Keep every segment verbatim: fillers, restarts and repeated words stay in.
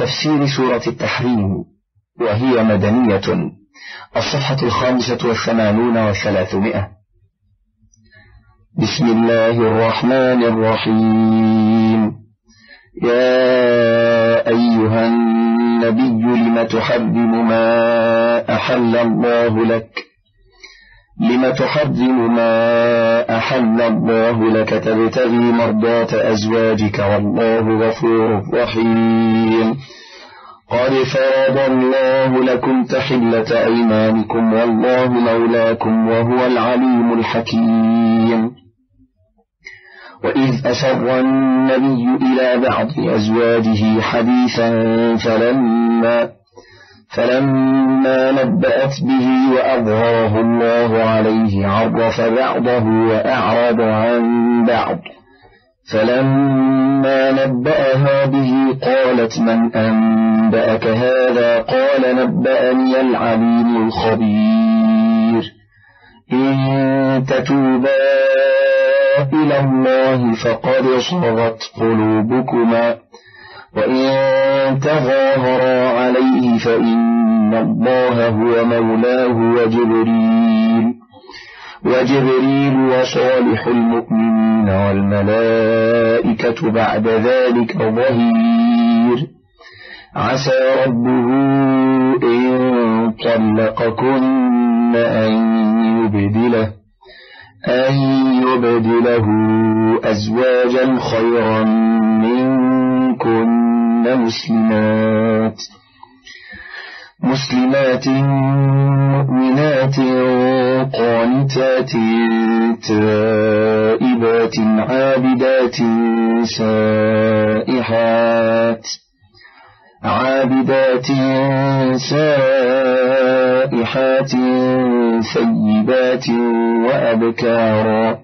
تفسير سورة التحريم، وهي مدنية. الصفحة الخامسة والثمانون والثلاثمائة. بسم الله الرحمن الرحيم. يا أيها النبي لم تحرم ما أحل الله لك لم تحرم ما أحل الله لك تبتغي مرضات أزواجك والله غفور رحيم. قد فرض الله لكم تحلة أيمانكم والله مولاكم وهو العليم الحكيم. وإذ أسر النبي إلى بعض أزواجه حديثا فلما فلما نبأت به وأظهره الله عليه عرف بعضه وأعرض عن بعض. فلما نبأها به قالت من أنبأك هذا؟ قال نبأني العليم الخبير. إن تتوبا إلى الله فقد صغت قلوبكما وإن تظاهرا عليه فإن الله هو مولاه وجبريل وجبريل وصالح المؤمنين والملائكة بعد ذلك ظهير. عسى ربه إن طلقكن أن يبدله أن يبدله أزواجا خيرا منكن مسلمات مسلمات مؤمنات قانتات تائبات عابدات سائحات عابدات سائحات ثيبات وأبكارا.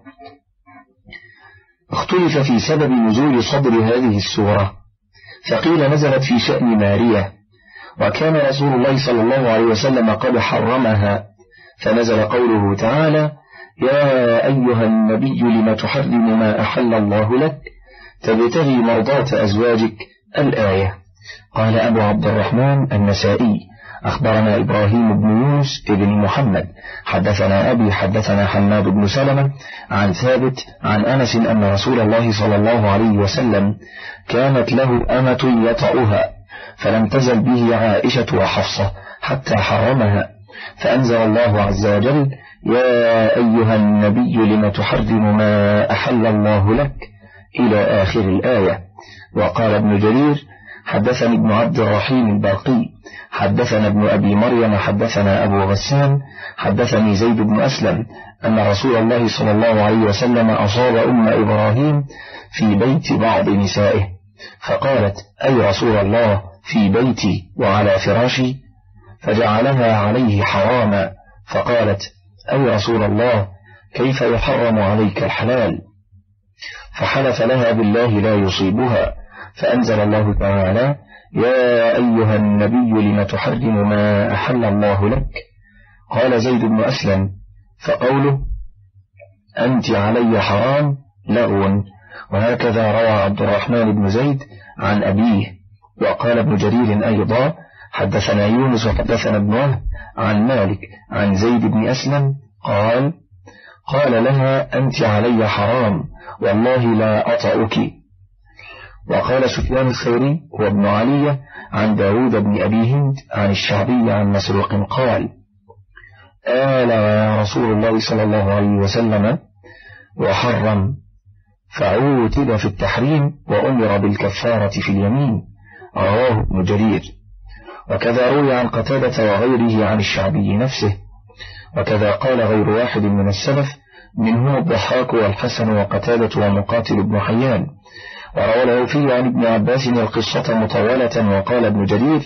اختلف في سبب نزول صدر هذه السورة، فقيل نزلت في شأن مارية، وكان رسول الله صلى الله عليه وسلم قد حرمها، فنزل قوله تعالى: يا أيها النبي لم تحرم ما أحل الله لك تبتغي مرضات أزواجك، الآية. قال أبو عبد الرحمن النسائي: أخبرنا إبراهيم بن يونس ابن محمد حدثنا أبي حدثنا حماد بن سلمة عن ثابت عن أنس أن رسول الله صلى الله عليه وسلم كانت له أمة يطأها، فلم تزل به عائشة وحفصة حتى حرمها، فأنزل الله عز وجل: يا أيها النبي لم تحرم ما أحل الله لك، إلى آخر الآية. وقال ابن جرير: حدثني ابن عبد الرحيم البرقي حدثنا ابن أبي مريم حدثنا أبو غسان حدثني زيد بن أسلم أن رسول الله صلى الله عليه وسلم أصاب أم إبراهيم في بيت بعض نسائه، فقالت: أي رسول الله، في بيتي وعلى فراشي؟ فجعلها عليه حراما، فقالت: أي رسول الله، كيف يحرم عليك الحلال؟ فحلف لها بالله لا يصيبها، فأنزل الله تعالى: يا أيها النبي لم تحرم ما أحل الله لك. قال زيد بن أسلم: فقوله أنت علي حرام لغو. وهكذا روى عبد الرحمن بن زيد عن أبيه. وقال ابن جرير أيضا: حدثنا يونس وحدثنا ابن وهب عن مالك عن زيد بن أسلم قال: قال لها أنت علي حرام والله لا أطأك. وقال سفيان الثوري وابن علي عن داود بن أبي هند عن الشعبي عن مسروق قال: آل يا رسول الله صلى الله عليه وسلم وحرم، فعوتب في التحريم وأمر بالكفارة في اليمين. رواه ابن جرير. وكذا روي عن قتادة وغيره عن الشعبي نفسه. وكذا قال غير واحد من السلف منهم الضحاك والحسن وقتادة ومقاتل بن حيان. وروى الوفي عن ابن عباس القصة مطولة. وقال ابن جرير: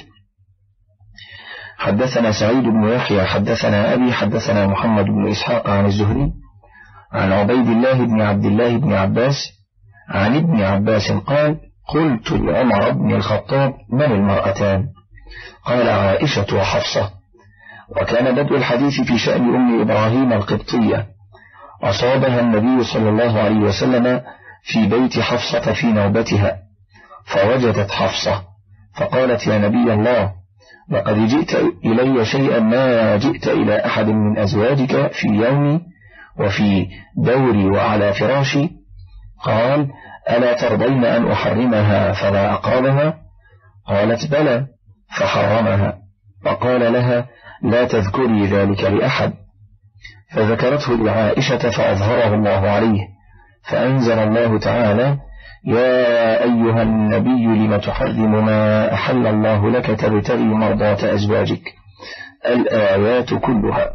حدثنا سعيد بن يحيى حدثنا أبي حدثنا محمد بن إسحاق عن الزهري عن عبيد الله بن عبد الله بن عباس عن ابن عباس قال: قلت لعمر بن الخطاب: من المرأتان؟ قال: عائشة وحفصة. وكان بدء الحديث في شأن أم إبراهيم القبطية، أصابها النبي صلى الله عليه وسلم في بيت حفصة في نوبتها، فوجدت حفصة فقالت يا نبي الله لقد جئت إلي شيئا ما جئت إلى أحد من أزواجك في يومي وفي دوري وعلى فراشي. قال ألا ترضين أن أحرمها فلا أقربها؟ قالت بلى، فحرمها. فقال لها لا تذكري ذلك لأحد. فذكرته لعائشة فأظهره الله عليه، فأنزل الله تعالى يا أيها النبي لم تحرم ما أحل الله لك تبتغي مرضاة أزواجك، الآيات كلها.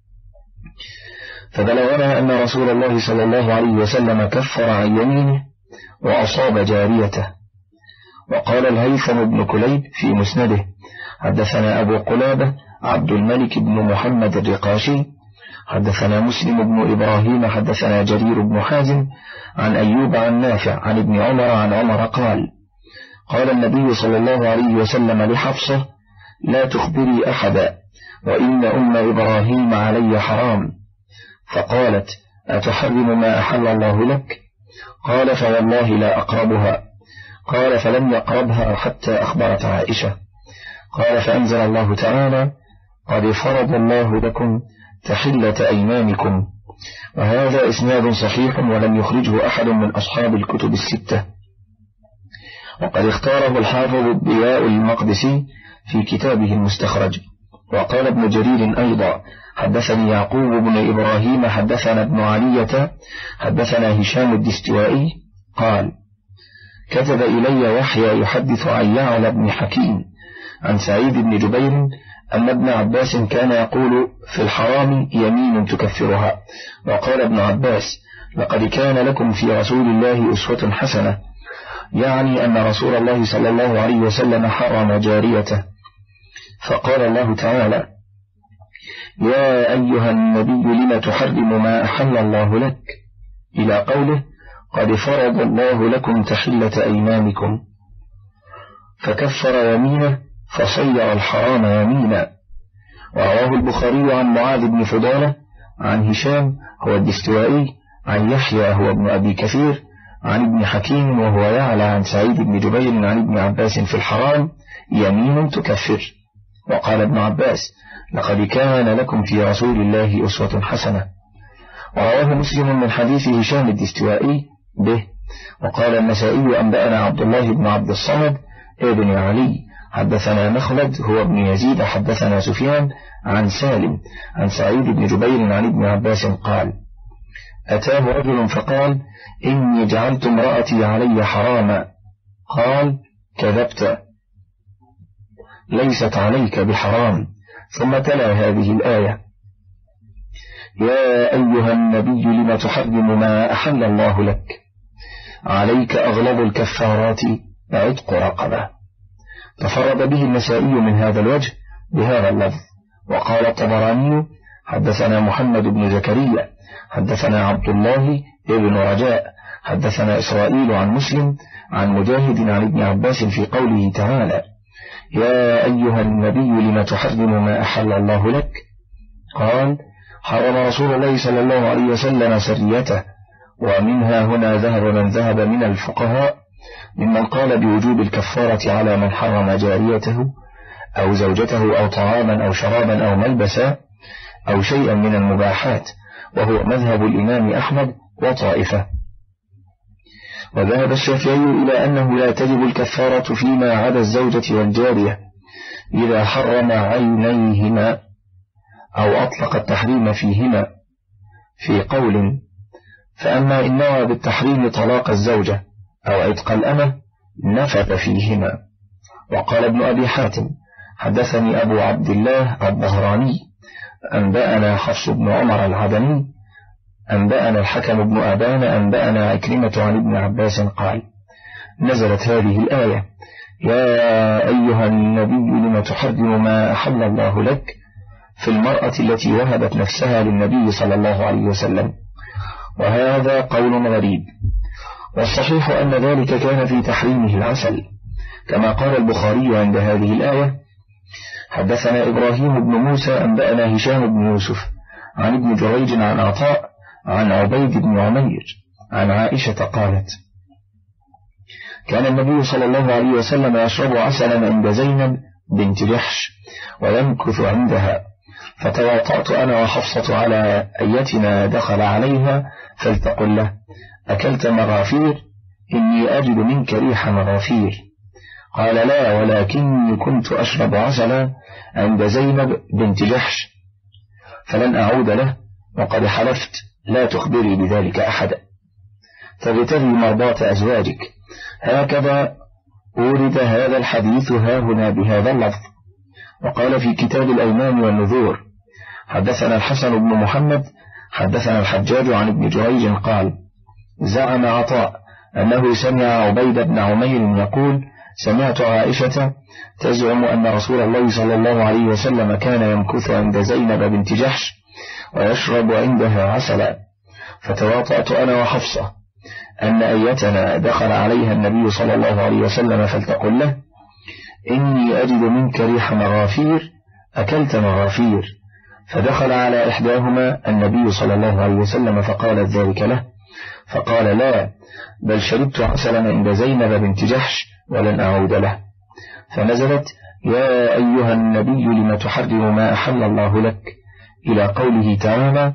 فبلغنا أن رسول الله صلى الله عليه وسلم كفر عن يمينه وأصاب جاريته. وقال الهيثم بن كليب في مسنده حدثنا أبو قلابة عبد الملك بن محمد الرقاشي حدثنا مسلم بن إبراهيم حدثنا جرير بن حازم عن أيوب عن نافع عن ابن عمر عن عمر قال قال النبي صلى الله عليه وسلم لحفصة لا تخبري أحدا وإن أم إبراهيم علي حرام. فقالت أتحرم ما أحل الله لك؟ قال فوالله لا أقربها. قال فلم يقربها حتى أخبرت عائشة. قال فأنزل الله تعالى قد فرض الله لكم تحلة أيمانكم. وهذا إسناد صحيح ولم يخرجه أحد من أصحاب الكتب الستة، وقد اختاره الحافظ الضياء المقدسي في كتابه المستخرج. وقال ابن جرير أيضا حدثني يعقوب بن إبراهيم حدثنا ابن علية حدثنا هشام الدستوائي قال كتب إلي يحيى يحدث عن يعلى بن حكيم عن سعيد بن جبير أن ابن عباس كان يقول في الحرام يمين تكفرها. وقال ابن عباس لقد كان لكم في رسول الله أسوة حسنة، يعني أن رسول الله صلى الله عليه وسلم حرم جاريته. فقال الله تعالى يا أيها النبي لم تحرم ما أحل الله لك إلى قوله قد فرض الله لكم تحلة أيمانكم، فكفر يمينه فصير الحرام يمينا. ورواه البخاري عن معاذ بن فضالة عن هشام هو الدستوائي عن يحيى هو ابن أبي كثير عن ابن حكيم وهو يعلى عن سعيد بن جبير عن ابن عباس في الحرام يمين تكفر. وقال ابن عباس لقد كان لكم في رسول الله أسوة حسنة. ورواه مسلم من حديث هشام الدستوائي به. وقال النسائي أنبأنا عبد الله بن عبد الصمد ابن علي حدثنا مخلد هو ابن يزيد حدثنا سفيان عن سالم عن سعيد بن جبير عن ابن عباس قال أتاه رجل فقال إني جعلت امرأتي علي حراما. قال كذبت، ليست عليك بحرام. ثم تلا هذه الآية يا أيها النبي لم تحرم ما أحل الله لك عليك أغلب الكفارات عتق رقبة. تفرد به النسائي من هذا الوجه بهذا اللفظ. وقال الطبراني حدثنا محمد بن زكريا حدثنا عبد الله ابن رجاء حدثنا إسرائيل عن مسلم عن مجاهد عن ابن عباس في قوله تعالى يا أيها النبي لم تحرم ما أحل الله لك. قال حرم رسول الله صلى الله عليه وسلم سريته. ومنها هنا ذهب من ذهب من الفقهاء ممن قال بوجوب الكفارة على من حرم جاريته أو زوجته أو طعاما أو شرابا أو ملبسا أو شيئا من المباحات، وهو مذهب الإمام أحمد وطائفة. وذهب الشافعي إلى أنه لا تجب الكفارة فيما عدا الزوجة والجارية إذا حرم عينيهما أو أطلق التحريم فيهما في قول، فأما إن نوى بالتحريم طلاق الزوجة أو عتق الأمة نفذ فيهما. وقال ابن أبي حاتم حدثني أبو عبد الله الظهراني أنبأنا حفص بن عمر العدني أنبأنا الحكم بن أبان أنبأنا عكرمة عن ابن عباس قال نزلت هذه الآية يا أيها النبي لم تحرم ما أحل الله لك في المرأة التي وهبت نفسها للنبي صلى الله عليه وسلم. وهذا قول غريب، والصحيح أن ذلك كان في تحريمه العسل، كما قال البخاري عند هذه الآية حدثنا إبراهيم بن موسى أنبأنا هشام بن يوسف عن ابن جريج عن عطاء عن عبيد بن عمير عن عائشة قالت كان النبي صلى الله عليه وسلم يشرب عسلا عند زينب بنت جحش ويمكث عندها، فتواطأت أنا وحفصة على أيتنا دخل عليها فلتقل له: أكلت مغافير؟ إني أجد منك ريح مغافير. قال: لا، ولكني كنت أشرب عسلا عند زينب بنت جحش، فلن أعود له، وقد حلفت لا تخبري بذلك أحدا، فابتغي مرضاة أزواجك. هكذا أورد هذا الحديث هاهنا بهذا اللفظ. وقال في كتاب الأيمان والنذور: حدثنا الحسن بن محمد حدثنا الحجاج عن ابن جريج قال: زعم عطاء أنه سمع عبيد بن عمير يقول: سمعت عائشة تزعم أن رسول الله صلى الله عليه وسلم كان يمكث عند زينب بنت جحش ويشرب عندها عسلا، فتواطأت أنا وحفصة أن أيتنا دخل عليها النبي صلى الله عليه وسلم فلتقل له: إني أجد منك ريح مغافير، أكلت مغافير؟ فدخل على إحداهما النبي صلى الله عليه وسلم فقالت ذلك له، فقال: لا، بل شربت عسلا عند زينب بنت جحش ولن أعود له. فنزلت: يا أيها النبي لم تحرم ما أحل الله لك، إلى قوله تعالى: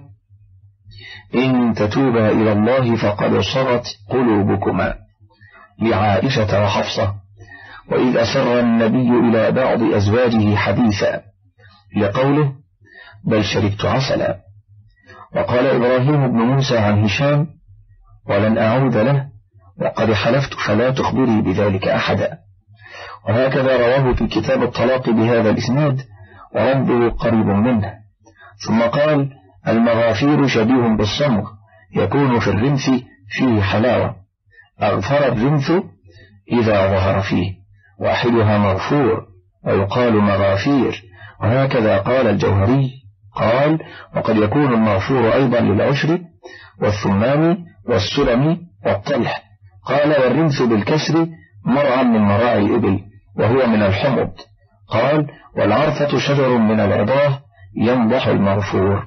إن تتوبا إلى الله فقد صغت قلوبكما، لعائشة وحفصة. وإذ أسر النبي إلى بعض أزواجه حديثا، لقوله: بل شربت عسلا. وقال إبراهيم بن موسى عن هشام: ولن أعود له، وقد حلفت فلا تخبري بذلك أحدا. وهكذا رواه في كتاب الطلاق بهذا الإسناد، ورده قريب منه. ثم قال: المغافير شبيه بالصمغ، يكون في الرمث فيه حلاوة، أغفر الرمث إذا ظهر فيه، واحدها مغفور، ويقال مغافير. وهكذا قال الجوهري، قال: وقد يكون المغفور أيضا للعشر والثمان والسلم والطلح. قال: والرمث بالكسر مرعى من مراعي الإبل، وهو من الحمض. قال: والعرفة شجر من العضاه ينضح المغفور.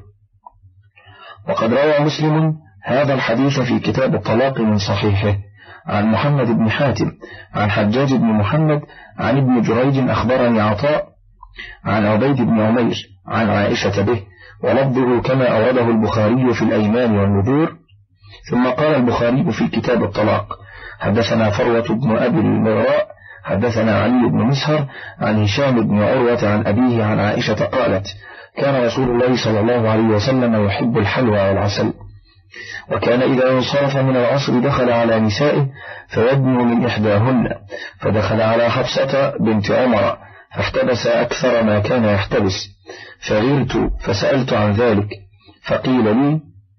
وقد روى مسلم هذا الحديث في كتاب الطلاق من صحيحه عن محمد بن حاتم عن حجاج بن محمد عن ابن جريج أخبرني عطاء عن عبيد بن عمير عن عائشة به، ولفظه كما أورده البخاري في الأيمان والنذور. ثم قال البخاري في كتاب الطلاق: حدثنا فروة بن أبي المغراء حدثنا علي بن مسهر عن هشام بن عروة عن أبيه عن عائشة قالت: كان رسول الله صلى الله عليه وسلم يحب الحلوى والعسل، وكان إذا انصرف من العصر دخل على نسائه فيدنو من إحداهن، فدخل على حفصة بنت عمر فاحتبس أكثر ما كان يحتبس، فغرت فسألت عن ذلك، فقيل لي: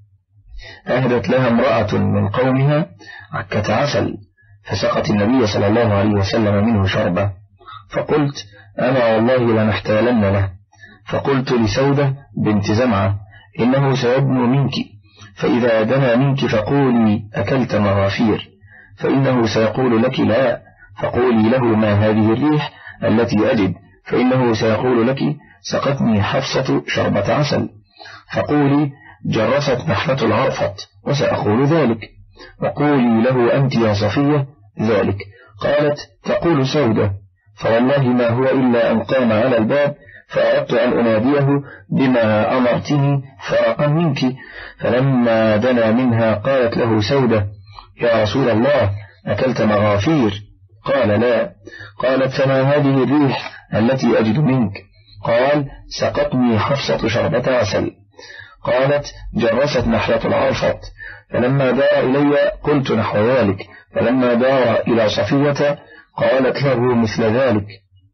أهدت لها امرأة من قومها عكة عسل، فسقت النبي صلى الله عليه وسلم منه شربة، فقلت: أنا والله لنحتالن له. فقلت لسودة بنت زمعة: إنه سيدنو منك، فإذا دنا منك فقولي: أكلت مغافير، فإنه سيقول لك: لا، فقولي له: ما هذه الريح التي أجد؟ فإنه سيقول لك: سقتني حفصة شربة عسل، فقولي: جرست نحلة العرفة، وسأقول ذلك، وقولي له: أنت يا صفية ذلك. قالت: تقول سودة: فوالله ما هو إلا أن قام على الباب، فأردت أن أناديه بما أمرتني فرقا منك، فلما دنا منها قالت له سودة: يا رسول الله، أكلت مغافير؟ قال: لا. قالت: فما هذه الريح التي أجد منك؟ قال: سقتني حفصة شربة عسل. قالت: جرست نحلة العرفة. فلما دار إلي قلت نحو ذلك، فلما دار إلى صفية قالت له مثل ذلك،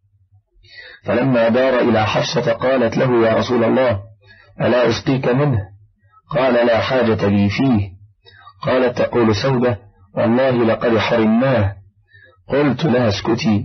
فلما دار إلى حفصة قالت له: يا رسول الله، ألا أسقيك منه؟ قال: لا حاجة لي فيه. قالت: تقول سودة: والله لقد حرمناه. قلت لها: اسكتي.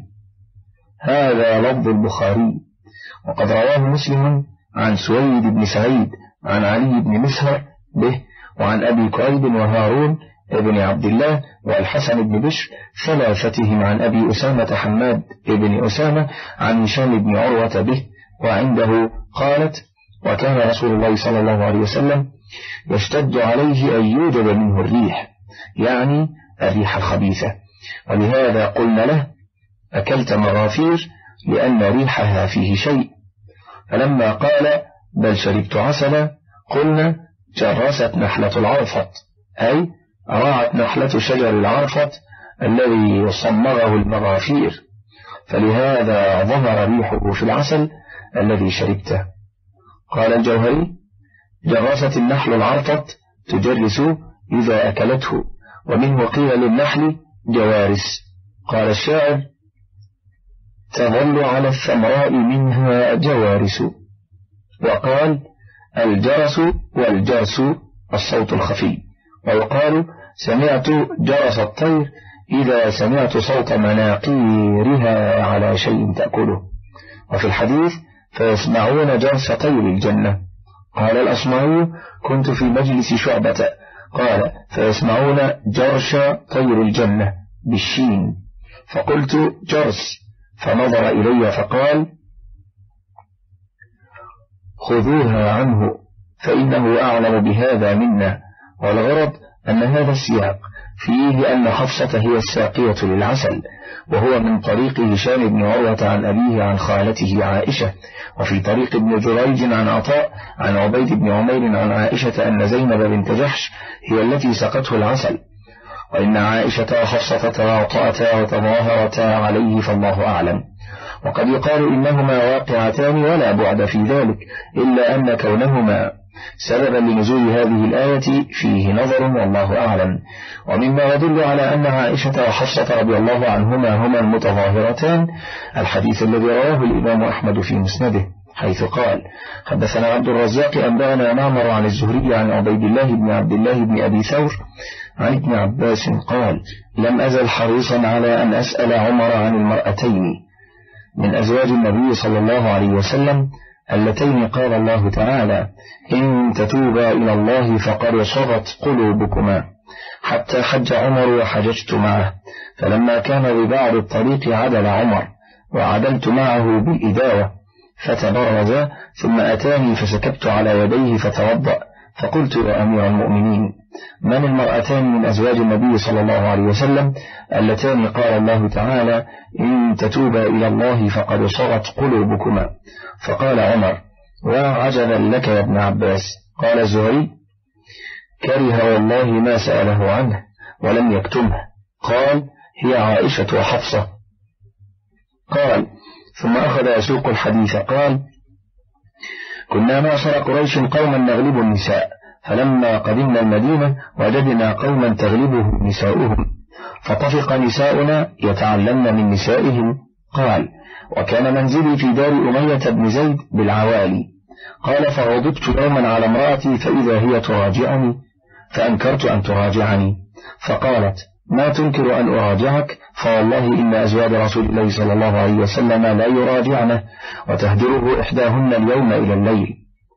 هذا لفظ البخاري. وقد رواه مسلم عن سويد بن سعيد عن علي بن مسهر به، وعن أبي كريب وهارون ابن عبد الله والحسن بن بشر ثلاثتهم عن أبي أسامة حماد ابن أسامة عن هشام بن عروة به. وعنده قالت: وكان رسول الله صلى الله عليه وسلم يشتد عليه أن يوجد منه الريح، يعني الريح الخبيثة، ولهذا قلنا له: أكلت مغافير؟ لأن ريحها فيه شيء. فلما قال: بل شربت عسلا، قلنا: جرست نحلة العرفط، أي راعت نحلة شجر العرفط الذي صمغه المغافير، فلهذا ظهر ريحه في العسل الذي شربته. قال الجوهري: جرست النحل العرفط تجرس إذا أكلته، ومنه قيل للنحل جوارس. قال الشاعر: تظل على الثمراء منها جوارس. وقال: الجرس والجرس الصوت الخفي. ويقال: سمعت جرس الطير إذا سمعت صوت مناقيرها على شيء تأكله. وفي الحديث: فيسمعون جرس طير الجنة. قال الأصمعي: كنت في مجلس شعبة، قال: فيسمعون جرش طير الجنة بالشين، فقلت: جرس، فنظر إلي فقال: خذوها عنه فإنه أعلم بهذا منا. والغرض أن هذا السياق فيه أن حفصة هي الساقية للعسل، وهو من طريق هشام بن عروة عن أبيه عن خالته عائشة، وفي طريق ابن جريج عن عطاء عن عبيد بن عمير عن عائشة أن زينب بنت جحش هي التي سقته العسل. وإن عائشة وحفصة تواطأتا وتظاهرتا عليه فالله أعلم. وقد يقال إنهما واقعتان ولا بعد في ذلك، إلا أن كونهما سببا لنزول هذه الآية فيه نظر والله أعلم. ومما يدل على أن عائشة وحفصة رضي الله عنهما هما المتظاهرتان الحديث الذي رواه الإمام أحمد في مسنده، حيث قال: حدثنا عبد الرزاق أنبأنا معمر عن الزهري عن عبيد الله بن عبد الله بن أبي ثور عن ابن عباس قال: لم أزل حريصا على أن أسأل عمر عن المرأتين من أزواج النبي صلى الله عليه وسلم اللتين قال الله تعالى: إن تتوبا إلى الله فقد صغت قلوبكما، حتى حج عمر وحججت معه، فلما كان ببعض الطريق عدل عمر وعدلت معه بالإداوة، فتبرز ثم أتاني فسكبت على يديه فتوضأ، فقلت: يا أمير المؤمنين، من المرأتان من أزواج النبي صلى الله عليه وسلم اللتان قال الله تعالى: إن تتوبا إلى الله فقد صغت قلوبكما؟ فقال عمر: وعجبا لك يا ابن عباس. قال الزهري: كره والله ما سأله عنه ولم يكتمه. قال: هي عائشة وحفصة. قال: ثم أخذ يسوق الحديث قال: كنا معشر قريش قوما نغلب النساء، فلما قدمنا المدينة وجدنا قوما تغلبهم نساؤهم، فطفق نساؤنا يتعلمن من نسائهم. قال: وكان منزلي في دار أمية بن زيد بالعوالي. قال: فغضبت يوما على امرأتي فإذا هي تراجعني، فأنكرت أن تراجعني، فقالت: ما تنكر أن أراجعك؟ فوالله إن أزواج رسول الله صلى الله عليه وسلم لا يراجعنه، وتهدره إحداهن اليوم إلى الليل.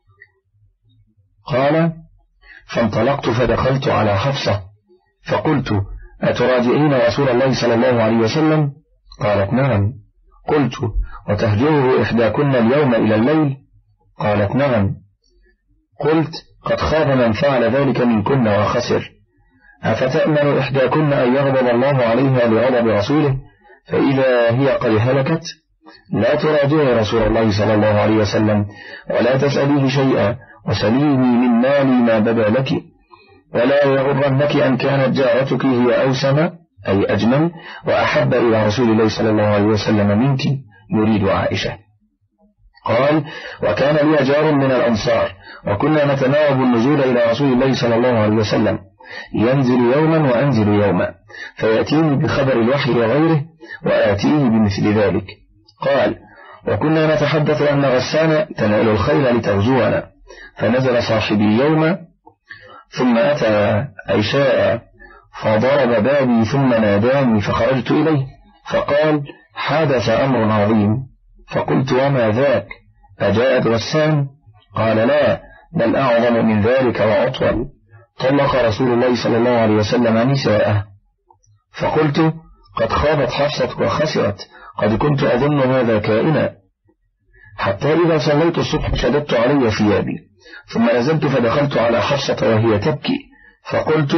قال: فانطلقت فدخلت على حفصة فقلت: أتراجعين رسول الله صلى الله عليه وسلم؟ قالت: نعم. قلت: وتهجره إحداكن اليوم إلى الليل؟ قالت: نعم. قلت: قد خاب من فعل ذلك منكن وخسر. أفتأمن إحداكن أن يغضب الله عليها لغضب رسوله فإذا هي قد هلكت؟ لا تراجعي رسول الله صلى الله عليه وسلم ولا تسأليه شيئا، وسليني من مالي ما بدا لك، ولا يغرنك أن كانت جارتك هي أوسم أي أجمل وأحب إلى رسول الله صلى الله عليه وسلم منك، يريد عائشة. قال: وكان لي جار من الأنصار، وكنا نتناوب النزول إلى رسول الله صلى الله عليه وسلم، ينزل يوما وأنزل يوما، فيأتيني بخبر الوحي وغيره وآتيه بمثل ذلك. قال: وكنا نتحدث أن غسان تنال الخيل لتغزونا، فنزل صاحبي يوما ثم أتى عشاء فضرب بابي ثم ناداني فخرجت إليه، فقال: حدث أمر عظيم. فقلت: وما ذاك؟ أجاءت غسان؟ قال: لا، بل أعظم من ذلك وأطول، طلق رسول الله صلى الله عليه وسلم نساءه. فقلت: قد خابت حفصة وخسرت، قد كنت أظن هذا كائنا، حتى إذا صليت الصبح شددت علي ثيابي، ثم نزلت فدخلت على حفصة وهي تبكي، فقلت: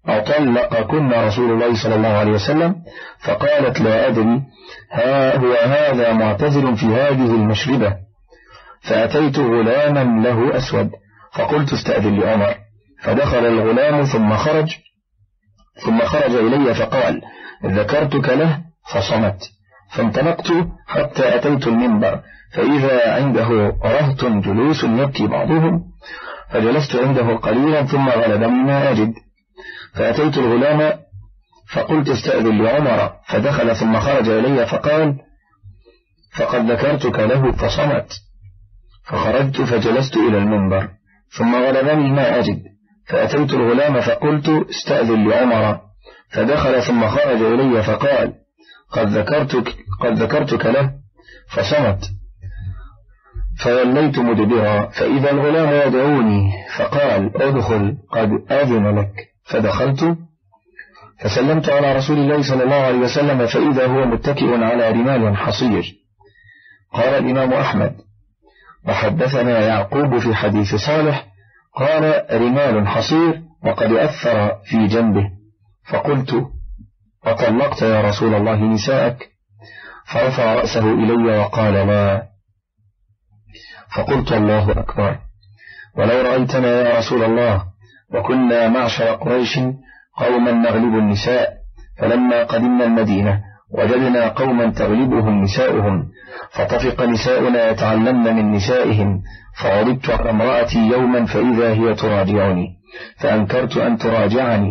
أطلقكن رسول الله صلى الله عليه وسلم؟ فقالت لا أدري، ها هو هذا معتزل في هذه المشربة. فأتيت غلاما له أسود فقلت استأذن لعمر، فدخل الغلام ثم خرج ثم خرج إلي فقال ذكرتك له فصمت، فانطلقت حتى أتيت المنبر فإذا عنده رهط جلوس يبكي بعضهم، فجلست عنده قليلا ثم غلبني ما أجد، فأتيت الغلام فقلت استأذن لعمر، فدخل ثم خرج إلي فقال فقد ذكرتك له فصمت، فخرجت فجلست إلى المنبر ثم غلبني ما أجد، فأتيت الغلام فقلت استأذن لعمر، فدخل ثم خرج إلي فقال قد ذكرتك, قد ذكرتك له فصمت، فوليت مدبرا فإذا الغلام يدعوني فقال ادخل قد آذن لك، فدخلت فسلمت على رسول الله صلى الله عليه وسلم فإذا هو متكئ على رمال حصير. قال الإمام أحمد وحدثنا يعقوب في حديث صالح قال رمال حصير وقد أثر في جنبه، فقلت أطلقت يا رسول الله نساءك؟ فرفع رأسه إلي وقال لا، فقلت الله أكبر، ولو رأيتنا يا رسول الله وكنا معشر قريش قوما نغلب النساء، فلما قدمنا المدينة وجدنا قوما تغلبهم نساؤهم، فطفق نساؤنا يتعلمن من نسائهم، فعرضت على امرأتي يوما فإذا هي تراجعني، فأنكرت أن تراجعني،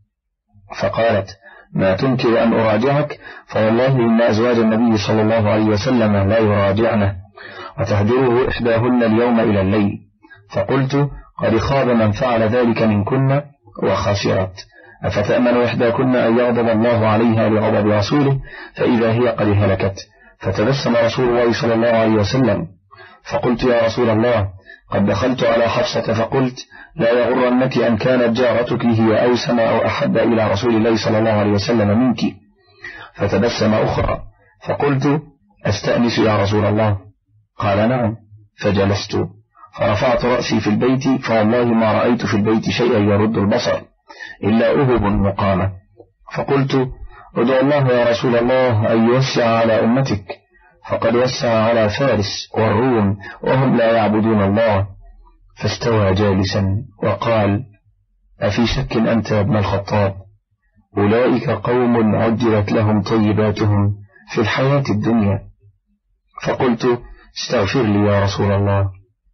فقالت ما تنكر أن أراجعك؟ فوالله إن أزواج النبي صلى الله عليه وسلم لا يراجعنه، وتهدره إحداهن اليوم إلى الليل. فقلت قد خاب من فعل ذلك منكن وخسرت، أفتأمن إحداكن أن يغضب الله عليها لغضب رسوله فإذا هي قد هلكت؟ فتبسم رسول الله صلى الله عليه وسلم، فقلت يا رسول الله قد دخلت على حفصة فقلت لا يغرنك أن كانت جارتك هي أوسم أو أحب إلى رسول الله صلى الله عليه وسلم منك. فتبسم أخرى فقلت أستأنس يا رسول الله؟ قال نعم، فجلست فرفعت رأسي في البيت فوالله ما رأيت في البيت شيئا يرد البصر إلا أهب مقامة، فقلت ادعو الله يا رسول الله أن يوسع على أمتك، فقد وسع على فارس والروم وهم لا يعبدون الله. فاستوى جالسا وقال أفي شك أنت يا ابن الخطاب؟ أولئك قوم عجلت لهم طيباتهم في الحياة الدنيا. فقلت استغفر لي يا رسول الله.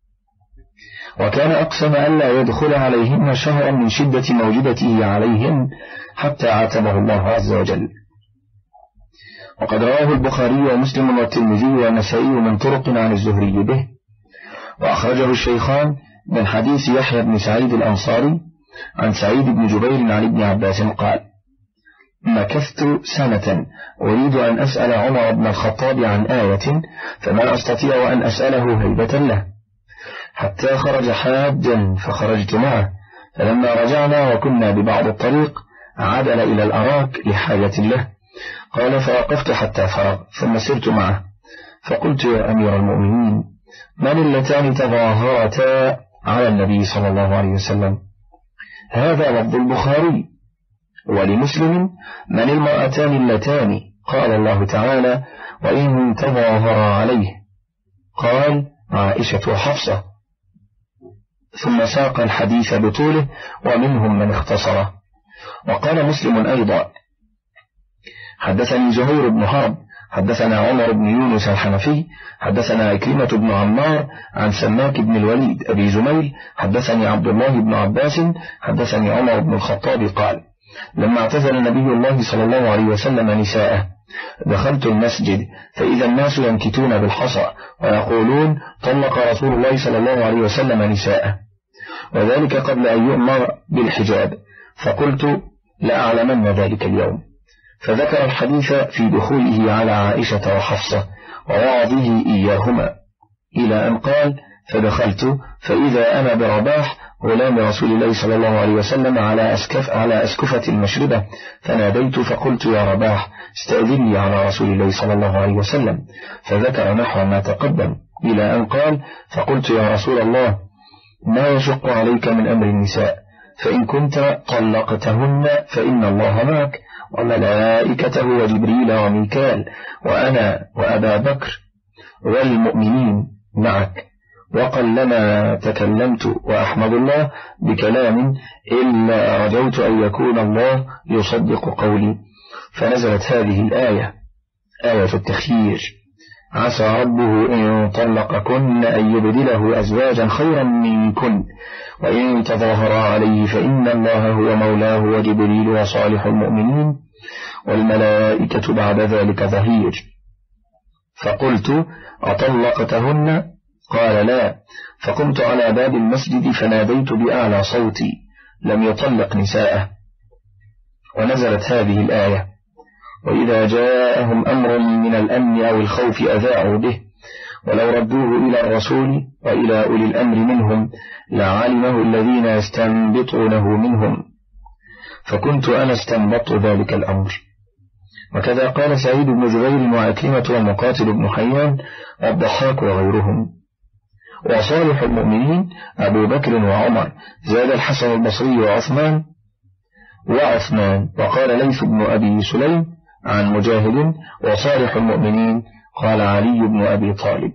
وكان أقسم ألا يدخل عليهن شهرا من شدة موجبته عليهن حتى عاتبه الله عز وجل. وقد رواه البخاري ومسلم والترمذي والنسائي من طرق عن الزهري به، وأخرجه الشيخان من حديث يحيى بن سعيد الأنصاري عن سعيد بن جبير عن ابن عباس قال مكثت سنة أريد أن أسأل عمر بن الخطاب عن آية فما أستطيع أن أسأله هيبة له، حتى خرج حاجا فخرجت معه، فلما رجعنا وكنا ببعض الطريق عدل إلى الأراك لحاجة له، قال فوقفت حتى فرغ ثم سرت معه، فقلت يا أمير المؤمنين من اللتان تظاهرتا على النبي صلى الله عليه وسلم؟ هذا لفظ البخاري. ولمسلم من المرأتان اللتان؟ قال الله تعالى وإن تظاهر عليه، قال عائشة وحفصة، ثم ساق الحديث بطوله ومنهم من اختصره. وقال مسلم أيضا حدثني زهير بن حرب حدثنا عمر بن يونس الحنفي حدثنا إكرمة بن عمار عن سماك بن الوليد أبي زميل حدثني عبد الله بن عباس حدثني عمر بن الخطاب قال لما اعتزل نبي الله صلى الله عليه وسلم نساءه دخلت المسجد فإذا الناس ينكتون بالحصى ويقولون طلق رسول الله صلى الله عليه وسلم نساءه، وذلك قبل أن يؤمر بالحجاب، فقلت لأعلمن ذلك اليوم، فذكر الحديث في دخوله على عائشة وحفصة ووعظه إياهما إلى أن قال فدخلت فإذا أنا برباح غلام رسول الله صلى الله عليه وسلم على أسكف على أسكفة المشربة، فناديت فقلت يا رباح استأذني على رسول الله صلى الله عليه وسلم، فذكر نحو ما تقدم إلى أن قال فقلت يا رسول الله ما يشق عليك من أمر النساء؟ فإن كنت طلقتهن فإن الله معك وملائكته وجبريل وميكال وأنا وأبا بكر والمؤمنين معك. وقلما تكلمت وأحمد الله بكلام إلا رجوت أن يكون الله يصدق قولي. فنزلت هذه الآية، آية التخيير: عسى ربه إن طلقكن أن يبدله أزواجا خيرا منكن وإن تظاهرا عليه فإن الله هو مولاه وجبريل وصالح المؤمنين والملائكة بعد ذلك ظهير. فقلت: أطلقتهن؟ قال: لا. فقمت على باب المسجد فناديت بأعلى صوتي: لم يطلق نساءه. ونزلت هذه الآية: وإذا جاءهم أمر من الأمن أو الخوف أذاعوا به ولو ردوه إلى الرسول وإلى أولي الأمر منهم لعلمه الذين يستنبطونه منهم، فكنت أنا استنبطت ذلك الأمر. وكذا قال سعيد بن جبير وعكرمة ومقاتل بن حيان والضحاك وغيرهم. وصالح المؤمنين أبو بكر وعمر، زاد الحسن البصري وعثمان وعثمان. وقال ليث بن أبي سليم عن مجاهد: وصالح المؤمنين قال علي بن أبي طالب.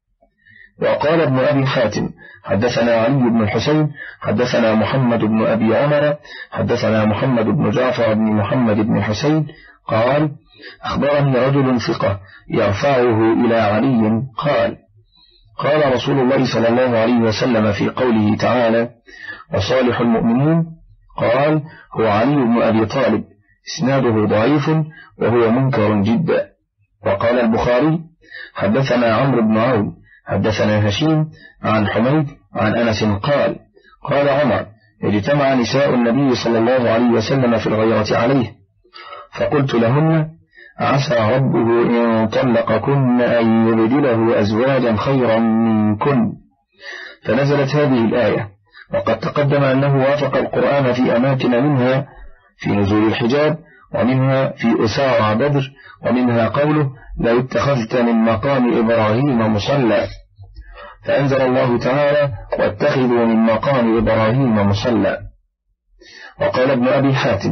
وقال ابن أبي حاتم: حدثنا علي بن الحسين حدثنا محمد بن أبي عمر حدثنا محمد بن جعفر بن محمد بن الحسين قال: أخبرني رجل ثقة يرفعه إلى علي قال: قال رسول الله صلى الله عليه وسلم في قوله تعالى: وصالح المؤمنين، قال: هو علي بن أبي طالب، إسناده ضعيف وهو منكر جدا. وقال البخاري: حدثنا عمرو بن عون حدثنا هشيم عن حميد عن أنس قال: قال عمر: اجتمع نساء النبي صلى الله عليه وسلم في الغيرة عليه، فقلت لهن: عسى ربه إن طلقكن أن يبدله أزواجا خيرا منكن. فنزلت هذه الآية. وقد تقدم أنه وافق القرآن في أماكن، منها في نزول الحجاب، ومنها في أسارى بدر، ومنها قوله: لو اتخذت من مقام إبراهيم مصلى، فأنزل الله تعالى: واتخذوا من مقام إبراهيم مصلى. وقال ابن أبي حاتم: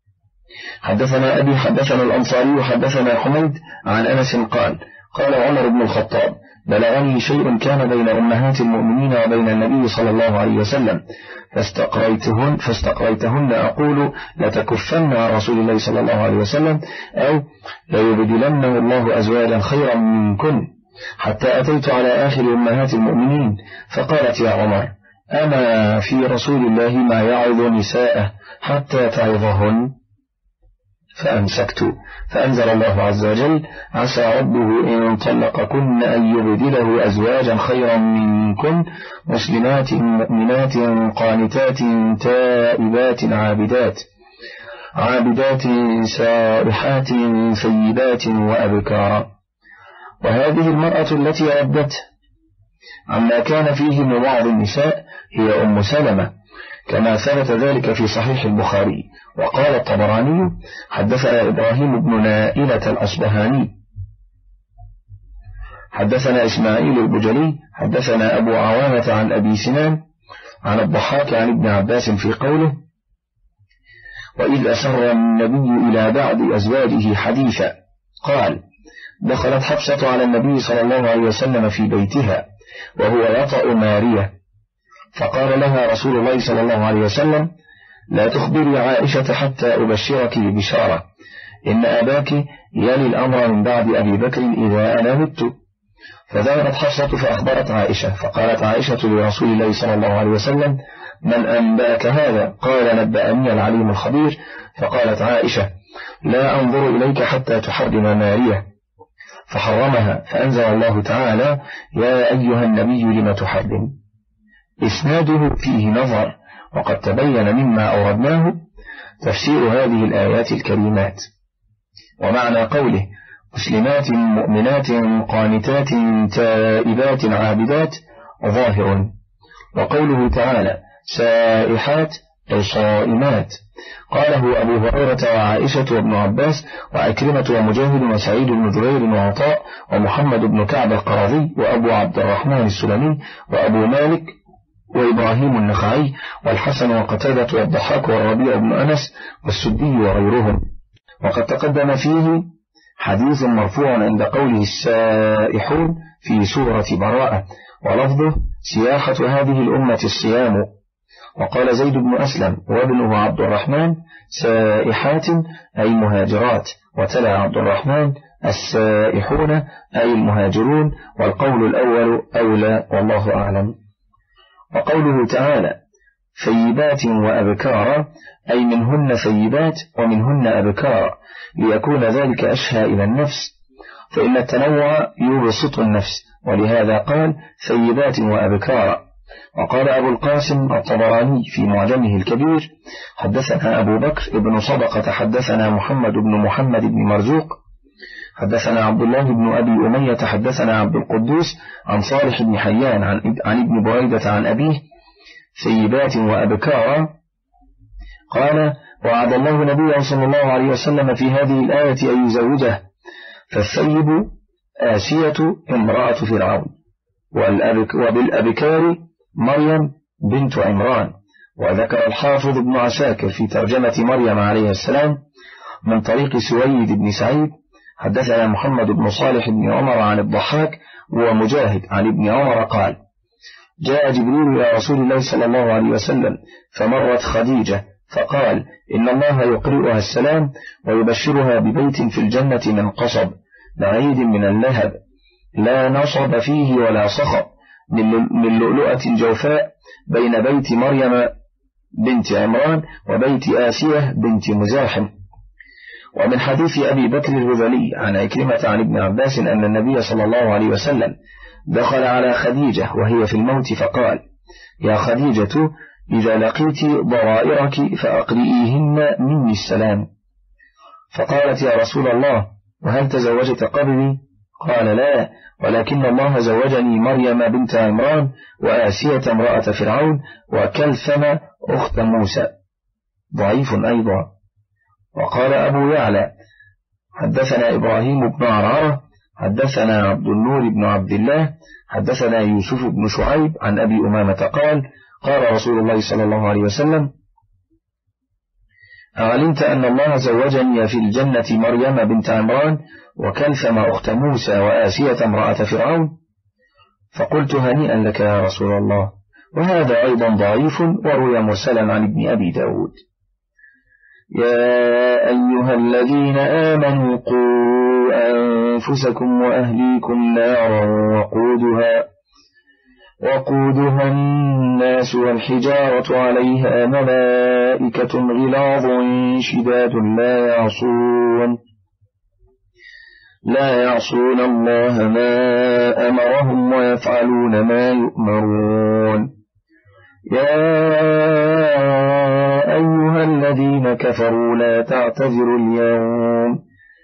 حدثنا أبي حدثنا الأنصاري حدثنا حميد عن أنس قال: قال عمر بن الخطاب: بلغني شيء كان بين أمهات المؤمنين وبين النبي صلى الله عليه وسلم فاستقريتهن, فاستقريتهن أقول: لتكفن عن رسول الله صلى الله عليه وسلم، أو ليبدلنه الله أزواجا خيرا منكن، حتى أتيت على آخر أمهات المؤمنين فقالت: يا عمر، أما في رسول الله ما يعظ نساءه حتى تعظهن؟ فأمسكت. فأنزل الله عز وجل: عسى ربه إن طلقكن أن يبدله أزواجا خيرا منكن مسلمات مؤمنات قانتات تائبات عابدات عابدات سائحات ثيبات وأبكارا. وهذه المرأة التي ردت عما كان فيه من بعض النساء هي أم سلمة، كما ثبت ذلك في صحيح البخاري. وقال الطبراني: حدثنا إبراهيم بن نائلة الأصبهاني حدثنا إسماعيل البجلي حدثنا أبو عوانة عن أبي سنان عن الضحاك عن ابن عباس في قوله: وإذ أسر النبي إلى بعض أزواجه حديثا قال: دخلت حفصة على النبي صلى الله عليه وسلم في بيتها وهو يطأ مارية، فقال لها رسول الله صلى الله عليه وسلم: لا تخبري عائشة حتى أبشرك ببشارة، إن أباك يلي الأمر من بعد أبي بكر إذا أنا مت. فذهبت حفصة فأخبرت عائشة، فقالت عائشة لرسول الله صلى الله عليه وسلم: من أنبأك هذا؟ قال: نبأني العليم الخبير. فقالت عائشة: لا أنظر إليك حتى تحرم مارية، فحرمها. فأنزل الله تعالى: يا أيها النبي لم تحرم. إسناده فيه نظر، وقد تبين مما أوردناه تفسير هذه الآيات الكريمات. ومعنى قوله: مسلمات مؤمنات قانتات تائبات عابدات ظاهر. وقوله تعالى: سائحات أي صائمات، قاله أبو هريرة وعائشة وابن عباس وعكرمة ومجاهد وسعيد بن جبير وعطاء ومحمد بن كعب القرظي وأبو عبد الرحمن السلمي وأبو مالك وإبراهيم النخعي والحسن وقتادة والضحاك والربيع بن أنس والسدي وغيرهم. وقد تقدم فيه حديث مرفوع عند قوله السائحون في سورة براءة، ولفظه سياحة هذه الأمة الصيام. وقال زيد بن أسلم وابنه عبد الرحمن سائحات أي مهاجرات، وتلا عبد الرحمن السائحون أي المهاجرون، والقول الأول أولى والله أعلم. وقوله تعالى ثيبات وأبكارا أي منهن ثيبات ومنهن أبكارا، ليكون ذلك أشهى إلى النفس، فإن التنوع يبسط النفس، ولهذا قال ثيبات وأبكارا. وقال أبو القاسم الطبراني في معجمه الكبير حدثنا أبو بكر ابن صدقة حدثنا محمد بن محمد بن مرزوق حدثنا عبد الله بن أبي أمية حدثنا عبد القدوس عن صالح بن حيان عن, عن ابن بريدة عن أبيه ثيبات وأبكارا قال وعد الله نبيه صلى الله عليه وسلم في هذه الآية أن يزوجه، فالثيب آسية امرأة فرعون، وبالأبكار مريم بنت عمران. وذكر الحافظ ابن عساكر في ترجمة مريم عليه السلام من طريق سويد بن سعيد حدثنا محمد بن صالح بن عمر عن الضحاك ومجاهد عن ابن عمر قال جاء جبريل إلى رسول الله صلى الله عليه وسلم فمرت خديجة فقال إن الله يقرئها السلام ويبشرها ببيت في الجنة من قصب بعيد من اللهب لا نصب فيه ولا صخب من لؤلؤة جوفاء بين بيت مريم بنت عمران وبيت آسية بنت مزاحم. ومن حديث أبي بكر الهذلي عن عكرمة عن ابن عباس أن النبي صلى الله عليه وسلم دخل على خديجة وهي في الموت فقال يا خديجة إذا لقيت ضرائرك فأقرئيهن مني السلام. فقالت يا رسول الله وهل تزوجت قبلي؟ قال لا، ولكن الله زوجني مريم بنت عمران وآسية امرأة فرعون وكلثم أخت موسى. ضعيف أيضا. وقال أبو يعلى حدثنا إبراهيم بن عرعرة حدثنا عبد النور بن عبد الله حدثنا يوسف بن شعيب عن أبي أمامة قال قال رسول الله صلى الله عليه وسلم أعلمت أن الله زوجني في الجنة مريم بنت عمران وكلثم أخت موسى وآسية امرأة فرعون؟ فقلت هنيئا لك يا رسول الله. وهذا أيضا ضعيف وروي مرسلا عن ابن أبي داود. يا أيها الذين آمنوا قوا أنفسكم وأهليكم نارا وقودها وقودها الناس والحجارة عليها ملائكة غلاظ شداد لا يعصون لا يعصون الله ما أمرهم ويفعلون ما يؤمرون. يا أيها الذين كفروا لا تعتذروا اليوم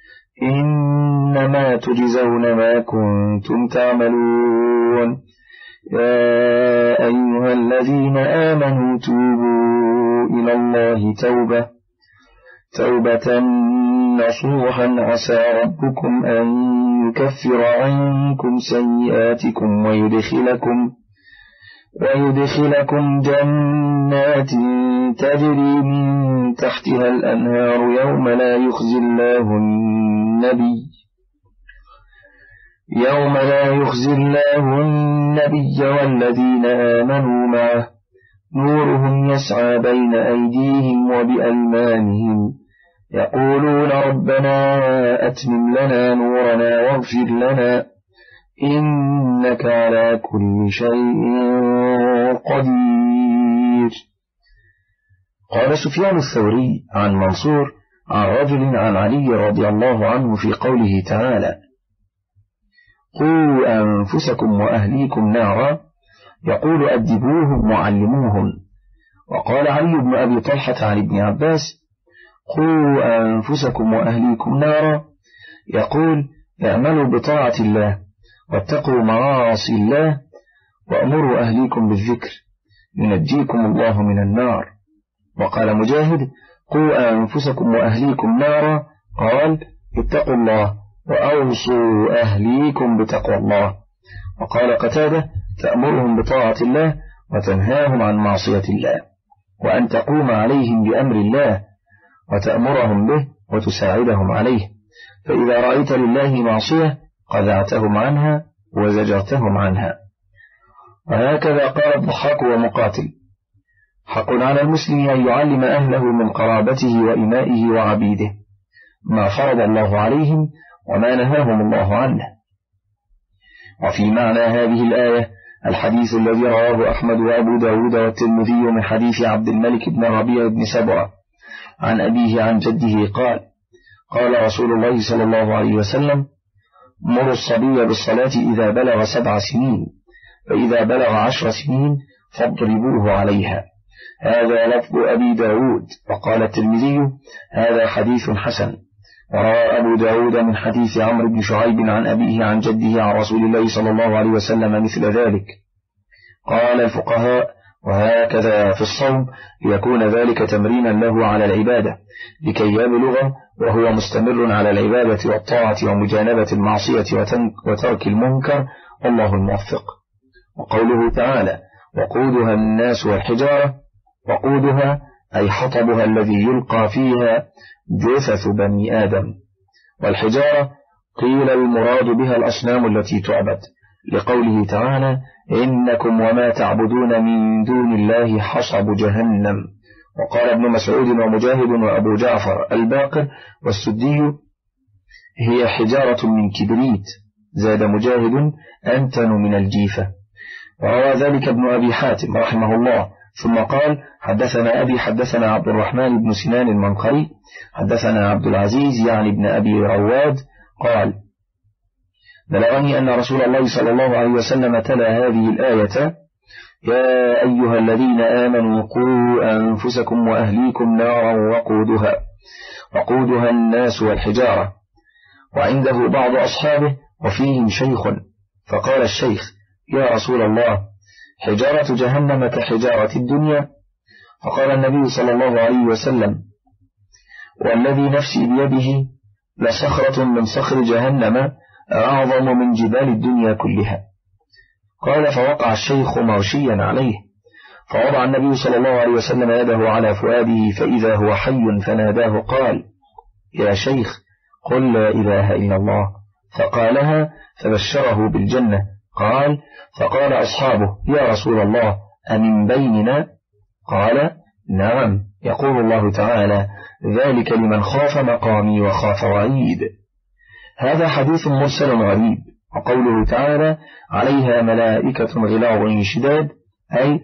إنما تجزون ما كنتم تعملون. يا أيها الذين آمنوا توبوا إلى الله توبة توبة نصوحا عسى ربكم أن يكفر عنكم سيئاتكم ويدخلكم ويدخلكم جنات تجري من تحتها الأنهار يوم لا يخزي الله النبي يوم لا يخزي الله النبي والذين آمنوا معه نورهم يسعى بين أيديهم وبأيمانهم يقولون ربنا أتمم لنا نورنا واغفر لنا إنك على كل شيء قدير. قال سفيان الثوري عن منصور عن رجل عن علي رضي الله عنه في قوله تعالى قوا أنفسكم وأهليكم نارا يقول أدبوهم وعلموهم. وقال علي بن أبي طلحة عن ابن عباس قوا أنفسكم وأهليكم نارا يقول اعملوا بطاعة الله واتقوا معاصي الله وأمروا أهليكم بالذكر ينجيكم الله من النار. وقال مجاهد قوا أنفسكم وأهليكم نارا قال اتقوا الله وأوصوا أهليكم بتقوى الله. وقال قتادة تأمرهم بطاعة الله وتنهاهم عن معصية الله، وأن تقوم عليهم بأمر الله وتأمرهم به وتساعدهم عليه. فإذا رأيت لله معصية قذعتهم عنها وزجرتهم عنها. وهكذا قال الضحاك ومقاتل: حق على المسلم أن يعلم أهله من قرابته وإمائه وعبيده ما فرض الله عليهم وما نهاهم الله عنه. وفي معنى هذه الآية الحديث الذي رواه أحمد وأبو داود والترمذي من حديث عبد الملك بن ربيع بن سبرة عن أبيه عن جده قال: قال رسول الله صلى الله عليه وسلم: مروا الصبي بالصلاة إذا بلغ سبع سنين، فإذا بلغ عشر سنين فاضربوه عليها. هذا لفظ أبي داود. وقال الترمذي: هذا حديث حسن. وروى أبو داود من حديث عمرو بن شعيب عن أبيه عن جده عن رسول الله صلى الله عليه وسلم مثل ذلك. قال الفقهاء: وهكذا في الصوم ليكون ذلك تمرينا له على العبادة لكي يبلغ وهو مستمر على العبادة والطاعة ومجانبة المعصية وترك المنكر، والله الموفق. وقوله تعالى: وقودها الناس والحجارة، وقودها أي حطبها الذي يلقى فيها جثث بني آدم. والحجارة قيل المراد بها الأصنام التي تعبد، لقوله تعالى: إنكم وما تعبدون من دون الله حصب جهنم. وقال ابن مسعود ومجاهد وأبو جعفر الباقر والسدي: هي حجارة من كبريت. زاد مجاهد: أنتن من الجيفة. وروى ذلك ابن أبي حاتم رحمه الله، ثم قال: حدثنا أبي حدثنا عبد الرحمن بن سنان المنقري حدثنا عبد العزيز يعني ابن أبي رواد قال: بلغني أن رسول الله صلى الله عليه وسلم تلا هذه الآية: يا أيها الذين آمنوا قوا أنفسكم وأهليكم نارا وقودها وقودها الناس والحجارة. وعنده بعض أصحابه وفيهم شيخ، فقال الشيخ: يا رسول الله، حجارة جهنم كحجارة الدنيا؟ فقال النبي صلى الله عليه وسلم: والذي نفسي بيده لصخرة من صخر جهنم أعظم من جبال الدنيا كلها. قال: فوقع الشيخ مغشيا عليه، فوضع النبي صلى الله عليه وسلم يده على فؤاده فإذا هو حي، فناداه قال: يا شيخ، قل لا إله إلا الله. فقالها فبشره بالجنة. قال: فقال أصحابه: يا رسول الله، أمن بيننا؟ قال: نعم، يقول الله تعالى: ذلك لمن خاف مقامي وخاف وعيد. هذا حديث مرسل غريب. وقوله تعالى: عليها ملائكة غلاظ شداد، أي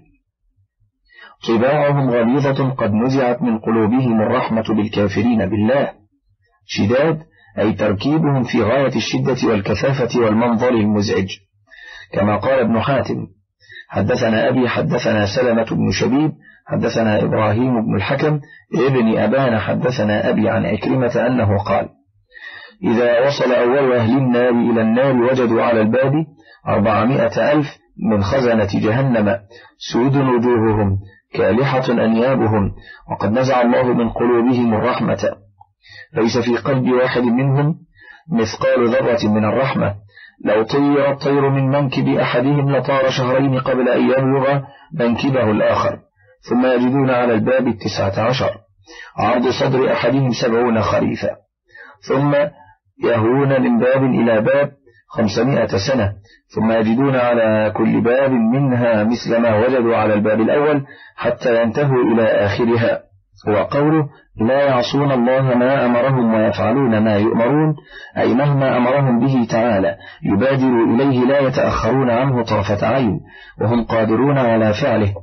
طباعهم غليظة قد نزعت من قلوبهم الرحمة بالكافرين بالله. شداد أي تركيبهم في غاية الشدة والكثافة والمنظر المزعج. كما قال ابن حاتم: حدثنا أبي حدثنا سلمة بن شبيب حدثنا إبراهيم بن الحكم ابن أبان حدثنا أبي عن عكرمة أنه قال: إذا وصل أول أهل النار إلى النار وجدوا على الباب أربعمائة ألف من خزنة جهنم سود وجوههم كالحة أنيابهم، وقد نزع الله من قلوبهم الرحمة، ليس في قلب واحد منهم مثقال ذرة من الرحمة. لو طير الطير من منكب أحدهم لطار شهرين قبل أن يبلغ منكبه الآخر. ثم يجدون على الباب التسعة عشر، عرض صدر أحدهم سبعون خريفا، ثم يهون من باب إلى باب خمسمائة سنة، ثم يجدون على كل باب منها مثل ما وجدوا على الباب الأول حتى ينتهوا إلى آخرها. وقوله: لا يعصون الله ما أمرهم ويفعلون ما يؤمرون، أي مهما أمرهم به تعالى يبادروا إليه لا يتأخرون عنه طرفة عين، وهم قادرون على فعله،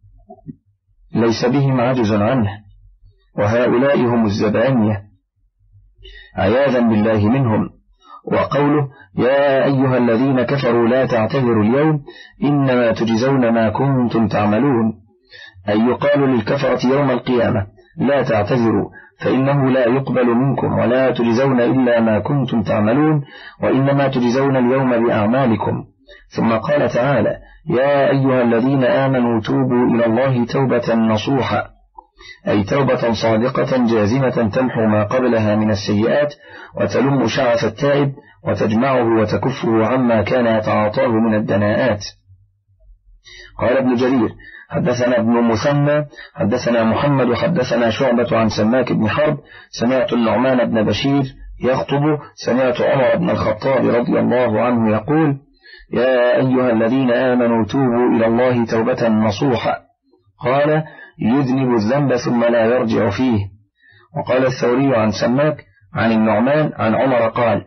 ليس بهم عجز عنه. وهؤلاء هم الزبانية عياذا بالله منهم. وقوله: يا أيها الذين كفروا لا تعتذروا اليوم إنما تجزون ما كنتم تعملون، أي يقال للكفرة يوم القيامة: لا تعتذروا فإنه لا يقبل منكم ولا تجزون إلا ما كنتم تعملون، وإنما تجزون اليوم بأعمالكم. ثم قال تعالى: يا أيها الذين آمنوا توبوا إلى الله توبة نصوحا، أي توبة صادقة جازمة تمحو ما قبلها من السيئات وتلم شعث التائب وتجمعه وتكفه عما كان يتعاطاه من الدناءات. قال ابن جرير حدثنا ابن مثنى حدثنا محمد وحدثنا شعبة عن سماك بن حرب سمعت النعمان بن بشير يخطب سمعت عمر بن الخطاب رضي الله عنه يقول يا أيها الذين آمنوا توبوا إلى الله توبة نصوحا قال يذنب الذنب ثم لا يرجع فيه. وقال الثوري عن سماك عن النعمان عن عمر قال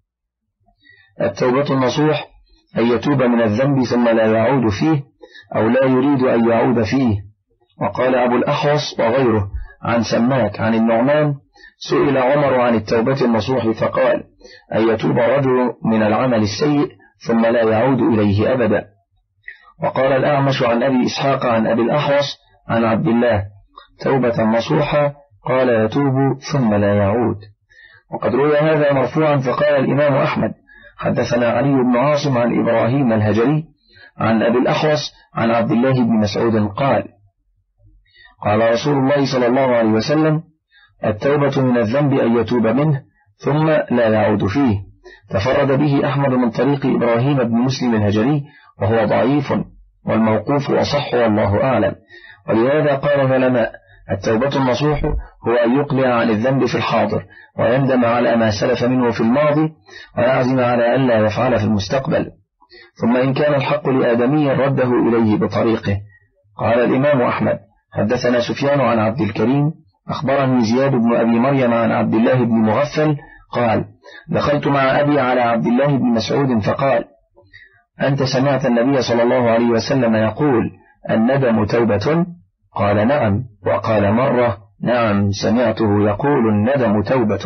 التوبة النصوح أن يتوب من الذنب ثم لا يعود فيه أو لا يريد أن يعود فيه. وقال أبو الأحوص وغيره عن سماك عن النعمان سئل عمر عن التوبة النصوح فقال أن يتوب رجل من العمل السيء ثم لا يعود إليه أبدا. وقال الأعمش عن أبي إسحاق عن أبي الأحوص عن عبد الله توبة نصوحا قال يتوب ثم لا يعود. وقد روي هذا مرفوعا فقال الإمام أحمد حدثنا علي بن عاصم عن إبراهيم الهجري عن أبي الأحوص عن عبد الله بن مسعود قال قال رسول الله صلى الله عليه وسلم التوبة من الذنب أن يتوب منه ثم لا يعود فيه. تفرد به أحمد من طريق إبراهيم بن مسلم الهجري وهو ضعيف والموقوف أصح والله أعلم. ولهذا قال العلماء التوبة النصوح هو أن يقلع عن الذنب في الحاضر ويندم على ما سلف منه في الماضي ويعزم على أن لا يفعل في المستقبل، ثم إن كان الحق لآدمي رده إليه بطريقه. قال الإمام أحمد حدثنا سفيان عن عبد الكريم أخبرني زياد بن أبي مريم عن عبد الله بن مغفل قال دخلت مع أبي على عبد الله بن مسعود فقال أنت سمعت النبي صلى الله عليه وسلم يقول الندم توبة؟ قال نعم. وقال مرة نعم سمعته يقول الندم توبة.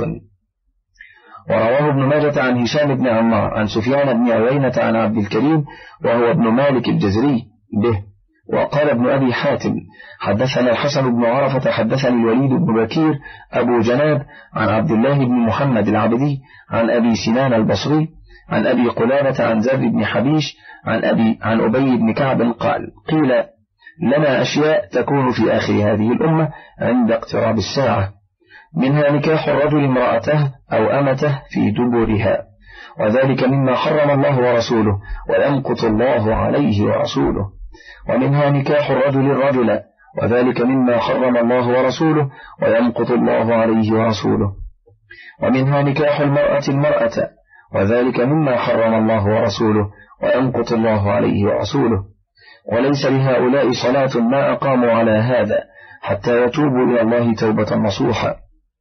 ورواه ابن ماجة عن هشام بن عمار عن سفيان بن عيينة عن عبد الكريم وهو ابن مالك الجزري به. وقال ابن أبي حاتم حدثنا الحسن بن عرفة حدثني الوليد بن بكير أبو جناب عن عبد الله بن محمد العبدي عن أبي سنان البصري عن أبي قلابة عن زر بن حبيش عن أبي عن أبي بن كعب قال قيل لنا أشياء تكون في آخر هذه الأمة عند اقتراب الساعة، منها نكاح الرجل امرأته أو أمته في دبرها، وذلك مما حرم الله ورسوله ويمقت الله عليه ورسوله، ومنها نكاح الرجل الرجل وذلك مما حرم الله ورسوله ويمقت الله عليه ورسوله، ومنها نكاح المرأة المرأة وذلك مما حرم الله ورسوله ويمقت الله عليه ورسوله، وليس لهؤلاء صلاة ما أقاموا على هذا حتى يتوبوا إلى الله توبة نصوحا.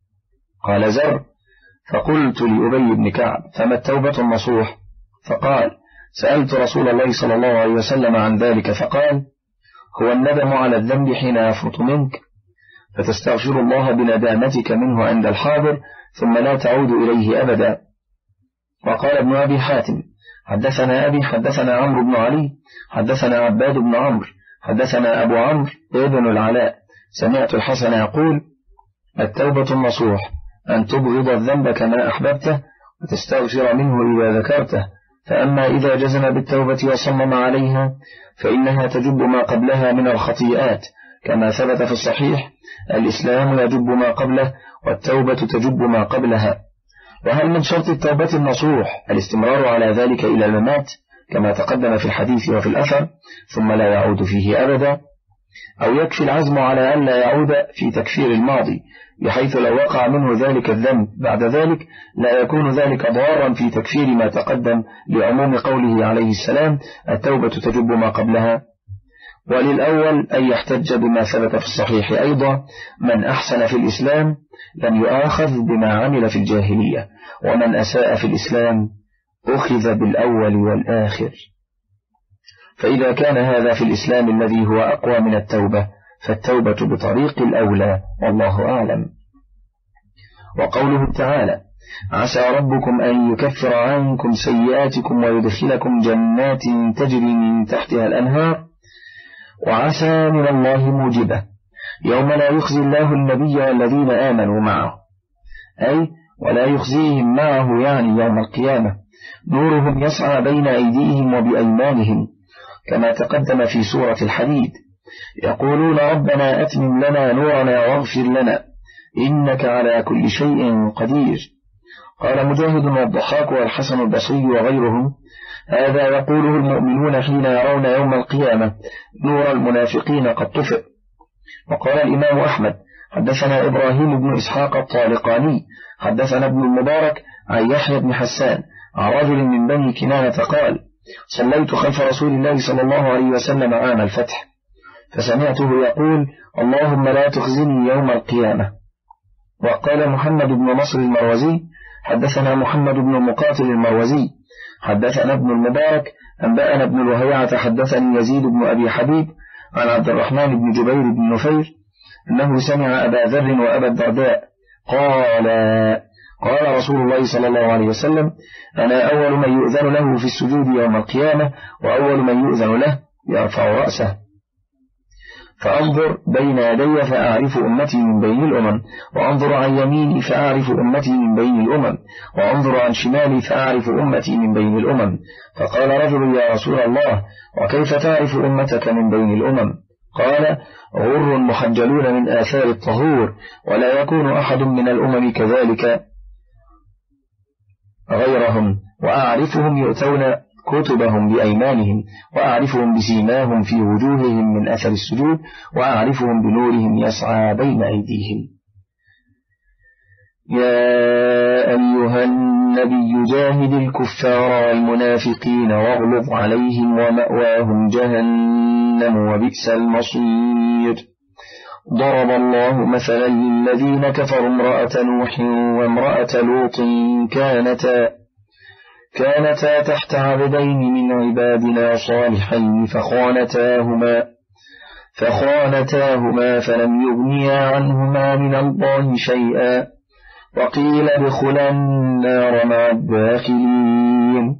قال زر فقلت لأبي بن كعب فما التوبة النصوح؟ فقال سألت رسول الله صلى الله عليه وسلم عن ذلك فقال هو الندم على الذنب حين يفرط منك فتستغفر الله بندامتك منه عند الحاضر ثم لا تعود إليه أبدا. وقال ابن أبي حاتم حدثنا أبي حدثنا عمرو بن علي حدثنا عباد بن عمرو حدثنا أبو عمرو ابن العلاء سمعت الحسن يقول التوبة النصوح أن تبغض الذنب كما أحببته وتستغفر منه إذا ذكرته، فأما إذا جزم بالتوبة وصمم عليها فإنها تجب ما قبلها من الخطيئات كما ثبت في الصحيح الإسلام يجب ما قبله والتوبة تجب ما قبلها. وهل من شرط التوبة النصوح الاستمرار على ذلك إلى الممات كما تقدم في الحديث وفي الأثر ثم لا يعود فيه أبدا، أو يكفي العزم على أن لا يعود في تكفير الماضي بحيث لو وقع منه ذلك الذنب بعد ذلك لا يكون ذلك ضارا في تكفير ما تقدم لعموم قوله عليه السلام التوبة تجب ما قبلها؟ وللأول أن يحتج بما ثبت في الصحيح أيضا من أحسن في الإسلام لم يؤاخذ بما عمل في الجاهلية ومن أساء في الإسلام أخذ بالأول والآخر. فإذا كان هذا في الإسلام الذي هو أقوى من التوبة فالتوبة بطريق الأولى والله أعلم. وقوله تعالى عسى ربكم أن يكفر عنكم سيئاتكم ويدخلكم جنات تجري من تحتها الأنهار وعسى من الله موجبة يوم لا يخزي الله النبي والذين آمنوا معه، أي ولا يخزيهم معه يعني يوم القيامة، نورهم يسعى بين أيديهم وبأيمانهم كما تقدم في سورة الحديد، يقولون ربنا أتمم لنا نورنا واغفر لنا إنك على كل شيء قدير. قال مجاهد والضحاك والحسن البصري وغيرهم هذا يقوله المؤمنون حين يرون يوم القيامة نور المنافقين قد طفئ. وقال الإمام أحمد حدثنا إبراهيم بن إسحاق الطالقاني حدثنا ابن المبارك عن يحيى بن حسان عن رجل من بني كنانة قال صليت خلف رسول الله صلى الله عليه وسلم عام الفتح فسمعته يقول اللهم لا تخزني يوم القيامة. وقال محمد بن نصر المروزي حدثنا محمد بن مقاتل المروزي حدثنا ابن المبارك أنبأنا ابن الوهيعة حدثني يزيد بن أبي حبيب عن عبد الرحمن بن جبير بن نفير أنه سمع أبا ذر وأبا الدرداء قال قال رسول الله صلى الله عليه وسلم أنا أول من يؤذن له في السجود يوم القيامة وأول من يؤذن له يرفع رأسه فأنظر بين يدي فأعرف أمتي من بين الأمم وأنظر عن يميني فأعرف أمتي من بين الأمم وأنظر عن شمالي فأعرف أمتي من بين الأمم. فقال رجل يا رسول الله وكيف تعرف أمتك من بين الأمم؟ قال غر محجلون من آثار الطهور ولا يكون أحد من الأمم كذلك غيرهم وأعرفهم يؤتون كتبهم بأيمانهم وأعرفهم بسيماهم في وجوههم من أثر السجود وأعرفهم بنورهم يسعى بين أيديهم. يا أيها النبي جاهد الكفار والمنافقين واغلظ عليهم ومأواهم جهنم وبئس المصير. ضرب الله مثلا للذين كفروا امرأة نوح وامرأة لوط كانتا كانتا تحت عبدين من عبادنا صالحين فخانتاهما فخانتاهما فلم يغنيا عنهما من الله شيئا وقيل ادخلا النار مع الداخلين.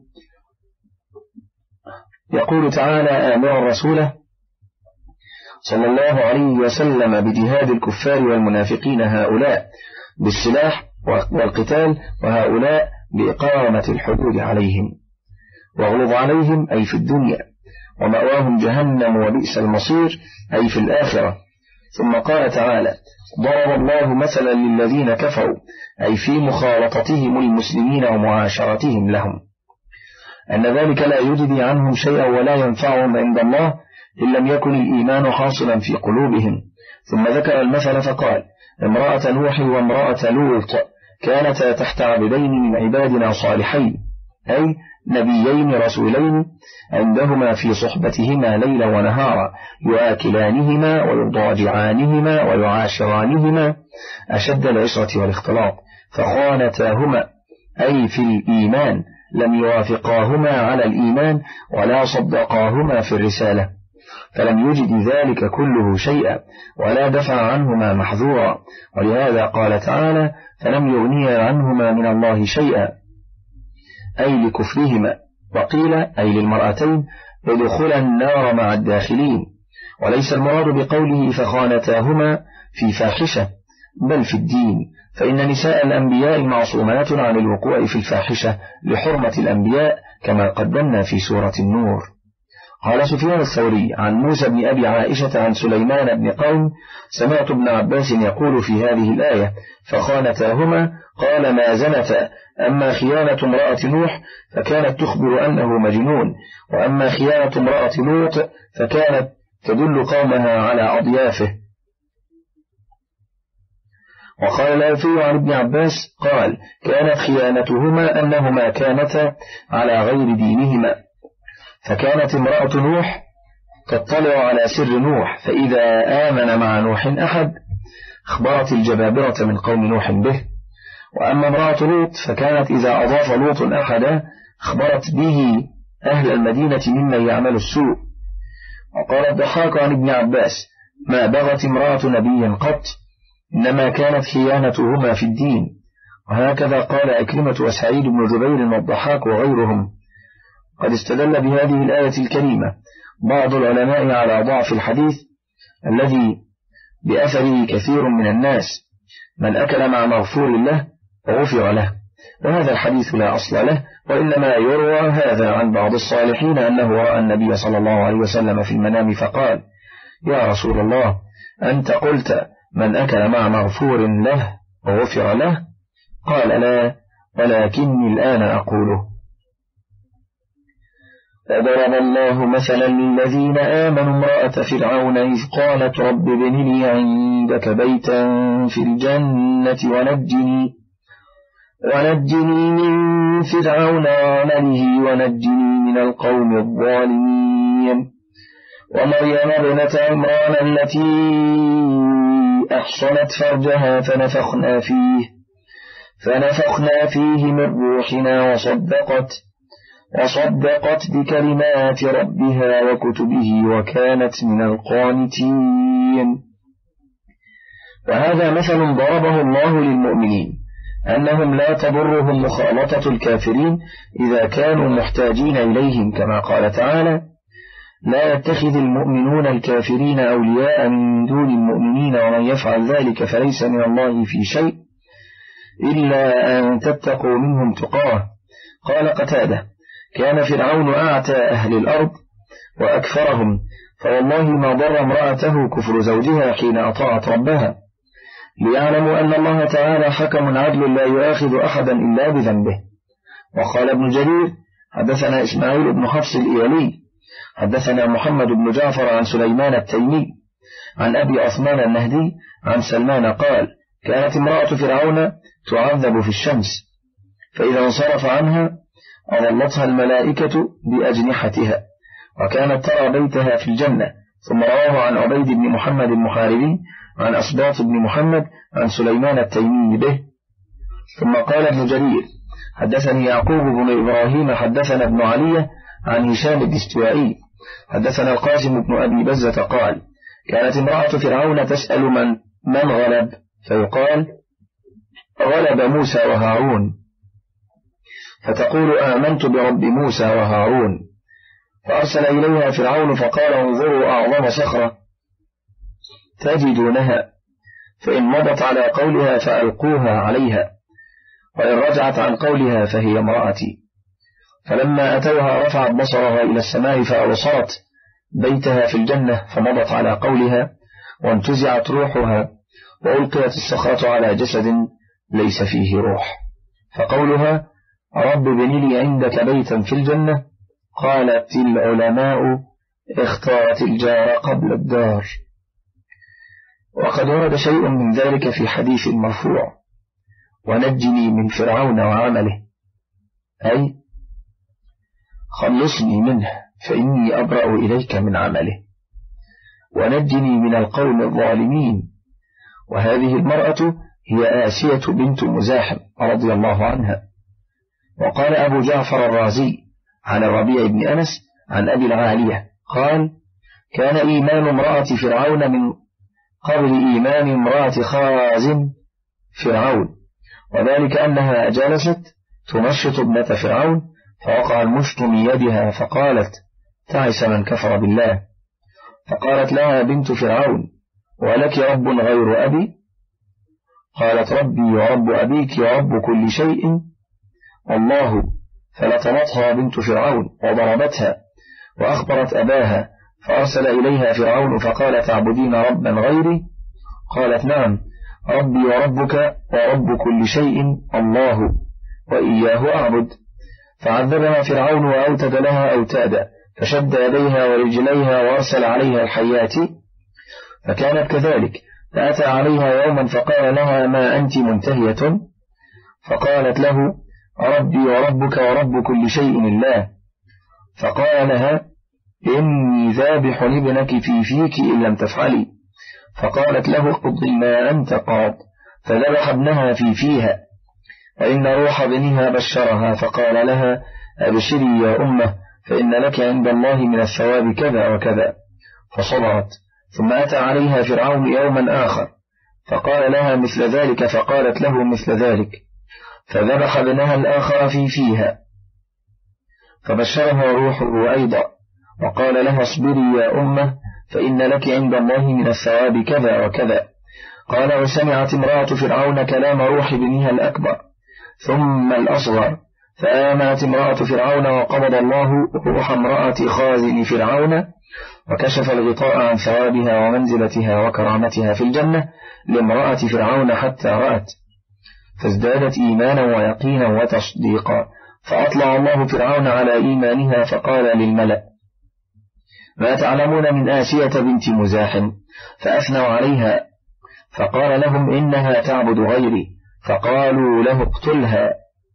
يقول تعالى آمرا رسوله صلى الله عليه وسلم بجهاد الكفار والمنافقين هؤلاء بالسلاح والقتال وهؤلاء بإقامة الحدود عليهم. واغلظ عليهم أي في الدنيا ومأواهم جهنم وبئس المصير أي في الآخرة. ثم قال تعالى ضرب الله مثلا للذين كفروا أي في مخالطتهم المسلمين ومعاشرتهم لهم أن ذلك لا يجدي عنهم شيئا ولا ينفعهم عند الله إن لم يكن الإيمان حاصلا في قلوبهم. ثم ذكر المثل فقال امرأة نوح وامرأة لوط كانتا تحت عبدين من عبادنا صالحين أي نبيين رسولين عندهما في صحبتهما ليلا ونهارا يؤكلانهما ويضاجعانهما ويعاشرانهما أشد العشرة والاختلاط فخانتاهما أي في الإيمان لم يوافقاهما على الإيمان ولا صدقاهما في الرسالة فلم يجد ذلك كله شيئا ولا دفع عنهما محذورا. ولهذا قال تعالى فلم يغنيا عنهما من الله شيئا أي لكفرهما. وقيل أي للمرأتين ادخلا النار مع الداخلين. وليس المراد بقوله فخانتاهما في فاحشة بل في الدين فإن نساء الأنبياء معصومات عن الوقوع في الفاحشة لحرمة الأنبياء كما قدمنا في سورة النور. قال سفيان الثوري عن موسى بن أبي عائشة عن سليمان بن قوم سمعت ابن عباس يقول في هذه الآية فخانتاهما قال ما زنتا. أما خيانة امرأة نوح فكانت تخبر أنه مجنون وأما خيانة امرأة لوط فكانت تدل قومها على أضيافه. وقال الألفي عن ابن عباس قال كانت خيانتهما أنهما كانتا على غير دينهما فكانت امرأة نوح تطلع على سر نوح فإذا آمن مع نوح أحد أخبرت الجبابرة من قوم نوح به. وأما امرأة لوط فكانت إذا أضاف لوط أحدا أخبرت به أهل المدينة ممن يعمل السوء. وقال الضحاك عن ابن عباس ما بغت امرأة نبي قط إنما كانت خيانتهما في الدين. وهكذا قال أكرمة وسعيد بن جبير والضحاك وغيرهم. قد استدل بهذه الآية الكريمة بعض العلماء على ضعف الحديث الذي بأثره كثير من الناس من أكل مع مغفور له وغفر له وهذا الحديث لا أصل له وإنما يروى هذا عن بعض الصالحين أنه رأى النبي صلى الله عليه وسلم في المنام فقال يا رسول الله أنت قلت من أكل مع مغفور له وغفر له قال لا ولكني الآن أقوله. وضرب الله مثلا للذين آمنوا امرأة فرعون إذ قالت رب ابن لي عندك بيتا في الجنة ونجني, ونجني من فرعون وعمله ونجني من القوم الظالمين. ومريم ابنة عمران التي أحصنت فرجها فنفخنا فيه, فنفخنا فيه من روحنا وصدقت وصدقت بكلمات ربها وكتبه وكانت من القانتين. وهذا مثل ضربه الله للمؤمنين أنهم لا تضرهم مخالطة الكافرين إذا كانوا محتاجين إليهم، كما قال تعالى: لا يتخذ المؤمنون الكافرين أولياء من دون المؤمنين ومن يفعل ذلك فليس من الله في شيء إلا أن تتقوا منهم تقاه. قال قتادة: كان فرعون أعتى أهل الأرض وأكثرهم، فوالله ما ضر امرأته كفر زوجها حين أطاعت ربها، ليعلموا أن الله تعالى حكم عدل لا يؤاخذ أحدا إلا بذنبه. وقال ابن جرير: حدثنا إسماعيل بن حفص الإيلي حدثنا محمد بن جعفر عن سليمان التيمي عن أبي عثمان النهدي عن سلمان قال: كانت امرأة فرعون تعذب في الشمس، فإذا انصرف عنها أظلتها الملائكة بأجنحتها، وكانت ترى بيتها في الجنة. ثم رواه عن عبيد بن محمد المحاربي عن أسباط بن محمد عن سليمان التيمي به. ثم قال ابن جرير: حدثني يعقوب بن إبراهيم حدثنا ابن علي عن هشام الدستوائي حدثنا القاسم بن أبي بزة قال: كانت امرأة فرعون تسأل من من غلب، فيقال: غلب موسى وهارون، فتقول: آمنت برب موسى وهارون. فأرسل إليها فرعون فقال: انظروا أعظم صخرة تجدونها، فإن مضت على قولها فألقوها عليها، وإن رجعت عن قولها فهي امرأتي. فلما أتوها رفعت بصرها إلى السماء فأبصرت بيتها في الجنة، فمضت على قولها وانتزعت روحها، وألقيت الصخرة على جسد ليس فيه روح. فقولها: رب بن لي عندك بيتا في الجنة، قالت العلماء: اختارت الجار قبل الدار. وقد ورد شيء من ذلك في حديث مرفوع: ونجني من فرعون وعمله، أي خلصني منه فإني أبرأ إليك من عمله، ونجني من القوم الظالمين. وهذه المرأة هي آسية بنت مزاحم رضي الله عنها. وقال أبو جعفر الرازي عن الربيع بن أنس عن أبي العالية قال: كان إيمان امرأة فرعون من قبل إيمان امرأة خازن فرعون، وذلك أنها جلست تمشط ابنة فرعون، فوقع المشط من يدها، فقالت: تعس من كفر بالله. فقالت لها بنت فرعون: ولك رب غير أبي؟ قالت: ربي ورب أبيك ورب كل شيء الله. فلطمتها بنت فرعون وضربتها، وأخبرت أباها، فأرسل إليها فرعون فقال: تعبدين ربا غيري؟ قالت: نعم، ربي وربك ورب كل شيء الله، وإياه أعبد. فعذبها فرعون وأوتد لها أوتادا، فشد يديها ورجليها وأرسل عليها الحيات، فكانت كذلك. فأتى عليها يوما فقال لها: ما أنت منتهية؟ فقالت له: ربي وربك ورب كل شيء الله. فقال لها: إني ذابح ابنك في فيك إن لم تفعلي. فقالت له: اقضي ما أنت قاض. فذبح ابنها في فيها، وإن روح ابنها بشرها، فقال لها: أبشري يا أمه، فإن لك عند الله من الثواب كذا وكذا. فصبرت. ثم أتى عليها فرعون يوما آخر فقال لها مثل ذلك، فقالت له مثل ذلك، فذبح ابنها الآخر في فيها، فبشرها روحه أيضا، وقال لها: اصبري يا أمه، فإن لك عند الله من الثواب كذا وكذا. قال: وسمعت امرأة فرعون كلام روح ابنها الأكبر ثم الأصغر، فآمنت امرأة فرعون، وقبض الله روح امرأة خازن فرعون، وكشف الغطاء عن ثوابها ومنزلتها وكرامتها في الجنة لامرأة فرعون حتى رأت، فازدادت إيمانا ويقينا وتصديقا. فأطلع الله فرعون على إيمانها فقال للملأ: ما تعلمون من آسية بنت مزاحم؟ فأثنوا عليها، فقال لهم: إنها تعبد غيري. فقالوا له: اقتلها،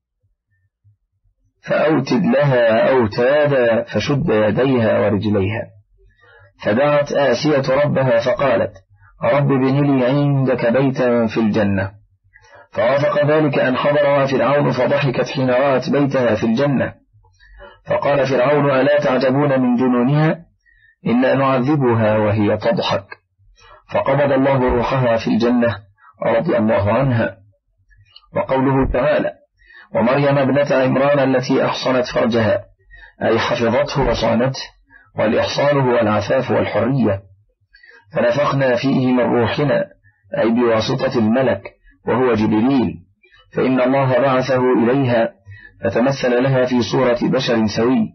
فأوتد لها أوتادا، فشد يديها ورجليها. فدعت آسية ربها فقالت: رب ابن لي عندك بيتا في الجنة. فوافق ذلك أن حضرها فرعون، فضحكت حين رأت بيتها في الجنة. فقال فرعون: ألا تعجبون من جنونها؟ إنا نعذبها وهي تضحك. فقبض الله روحها في الجنة رضي الله عنها. وقوله تعالى: ومريم ابنة عمران التي أحصنت فرجها، أي حفظته وصانته، والإحصان هو العفاف والحرية. فنفخنا فيه من روحنا، أي بواسطة الملك وهو جبريل، فإن الله بعثه إليها فتمثل لها في صورة بشر سوي،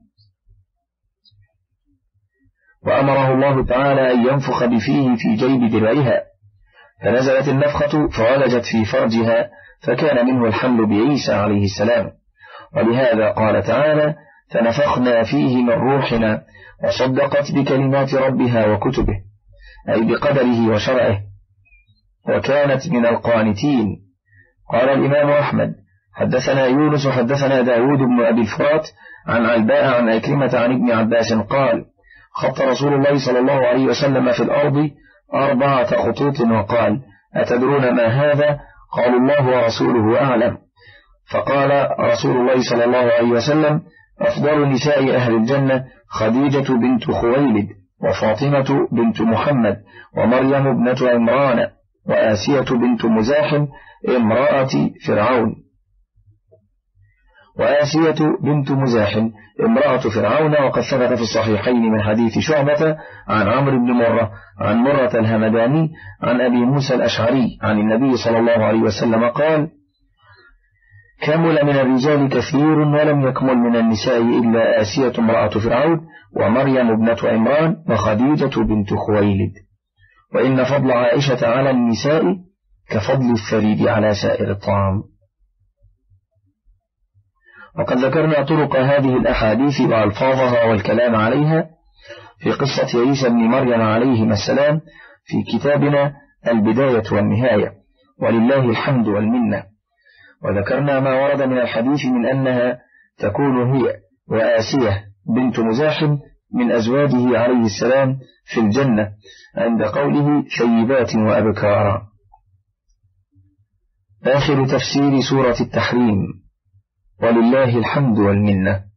وأمره الله تعالى أن ينفخ بفيه في جيب درعها، فنزلت النفخة فولجت في فرجها، فكان منه الحمل بعيسى عليه السلام. ولهذا قال تعالى: فنفخنا فيه من روحنا، وصدقت بكلمات ربها وكتبه، أي بقدره وشرعه، وكانت من القانتين. قال الإمام أحمد: حدثنا يونس حدثنا داود بن أبي الفرات عن علباء عن أكرمة عن ابن عباس قال: خط رسول الله صلى الله عليه وسلم في الأرض أربعة خطوط وقال: أتدرون ما هذا؟ قالوا: الله ورسوله أعلم. فقال رسول الله صلى الله عليه وسلم: أفضل نساء أهل الجنة خديجة بنت خويلد، وفاطمة بنت محمد، ومريم ابنة عمران، وآسية بنت مزاحم امرأة فرعون. وآسية بنت مزاحم امرأة فرعون، وقد ثبت في الصحيحين من حديث شعبة عن عمرو بن مرة عن مرة الهمداني عن أبي موسى الأشعري عن النبي صلى الله عليه وسلم قال: كمل من الرجال كثير ولم يكمل من النساء إلا آسية امرأة فرعون، ومريم ابنة عمران، وخديجة بنت خويلد. وإن فضل عائشة على النساء كفضل الثريد على سائر الطعام. وقد ذكرنا طرق هذه الأحاديث وألفاظها والكلام عليها في قصة عيسى بن مريم عليهما السلام في كتابنا البداية والنهاية، ولله الحمد والمنة. وذكرنا ما ورد من الحديث من أنها تكون هي وآسية بنت مزاحم من أزواجه عليه السلام في الجنة عند قوله ثيبات وأبكارا. آخر تفسير سورة التحريم، ولله الحمد والمنة.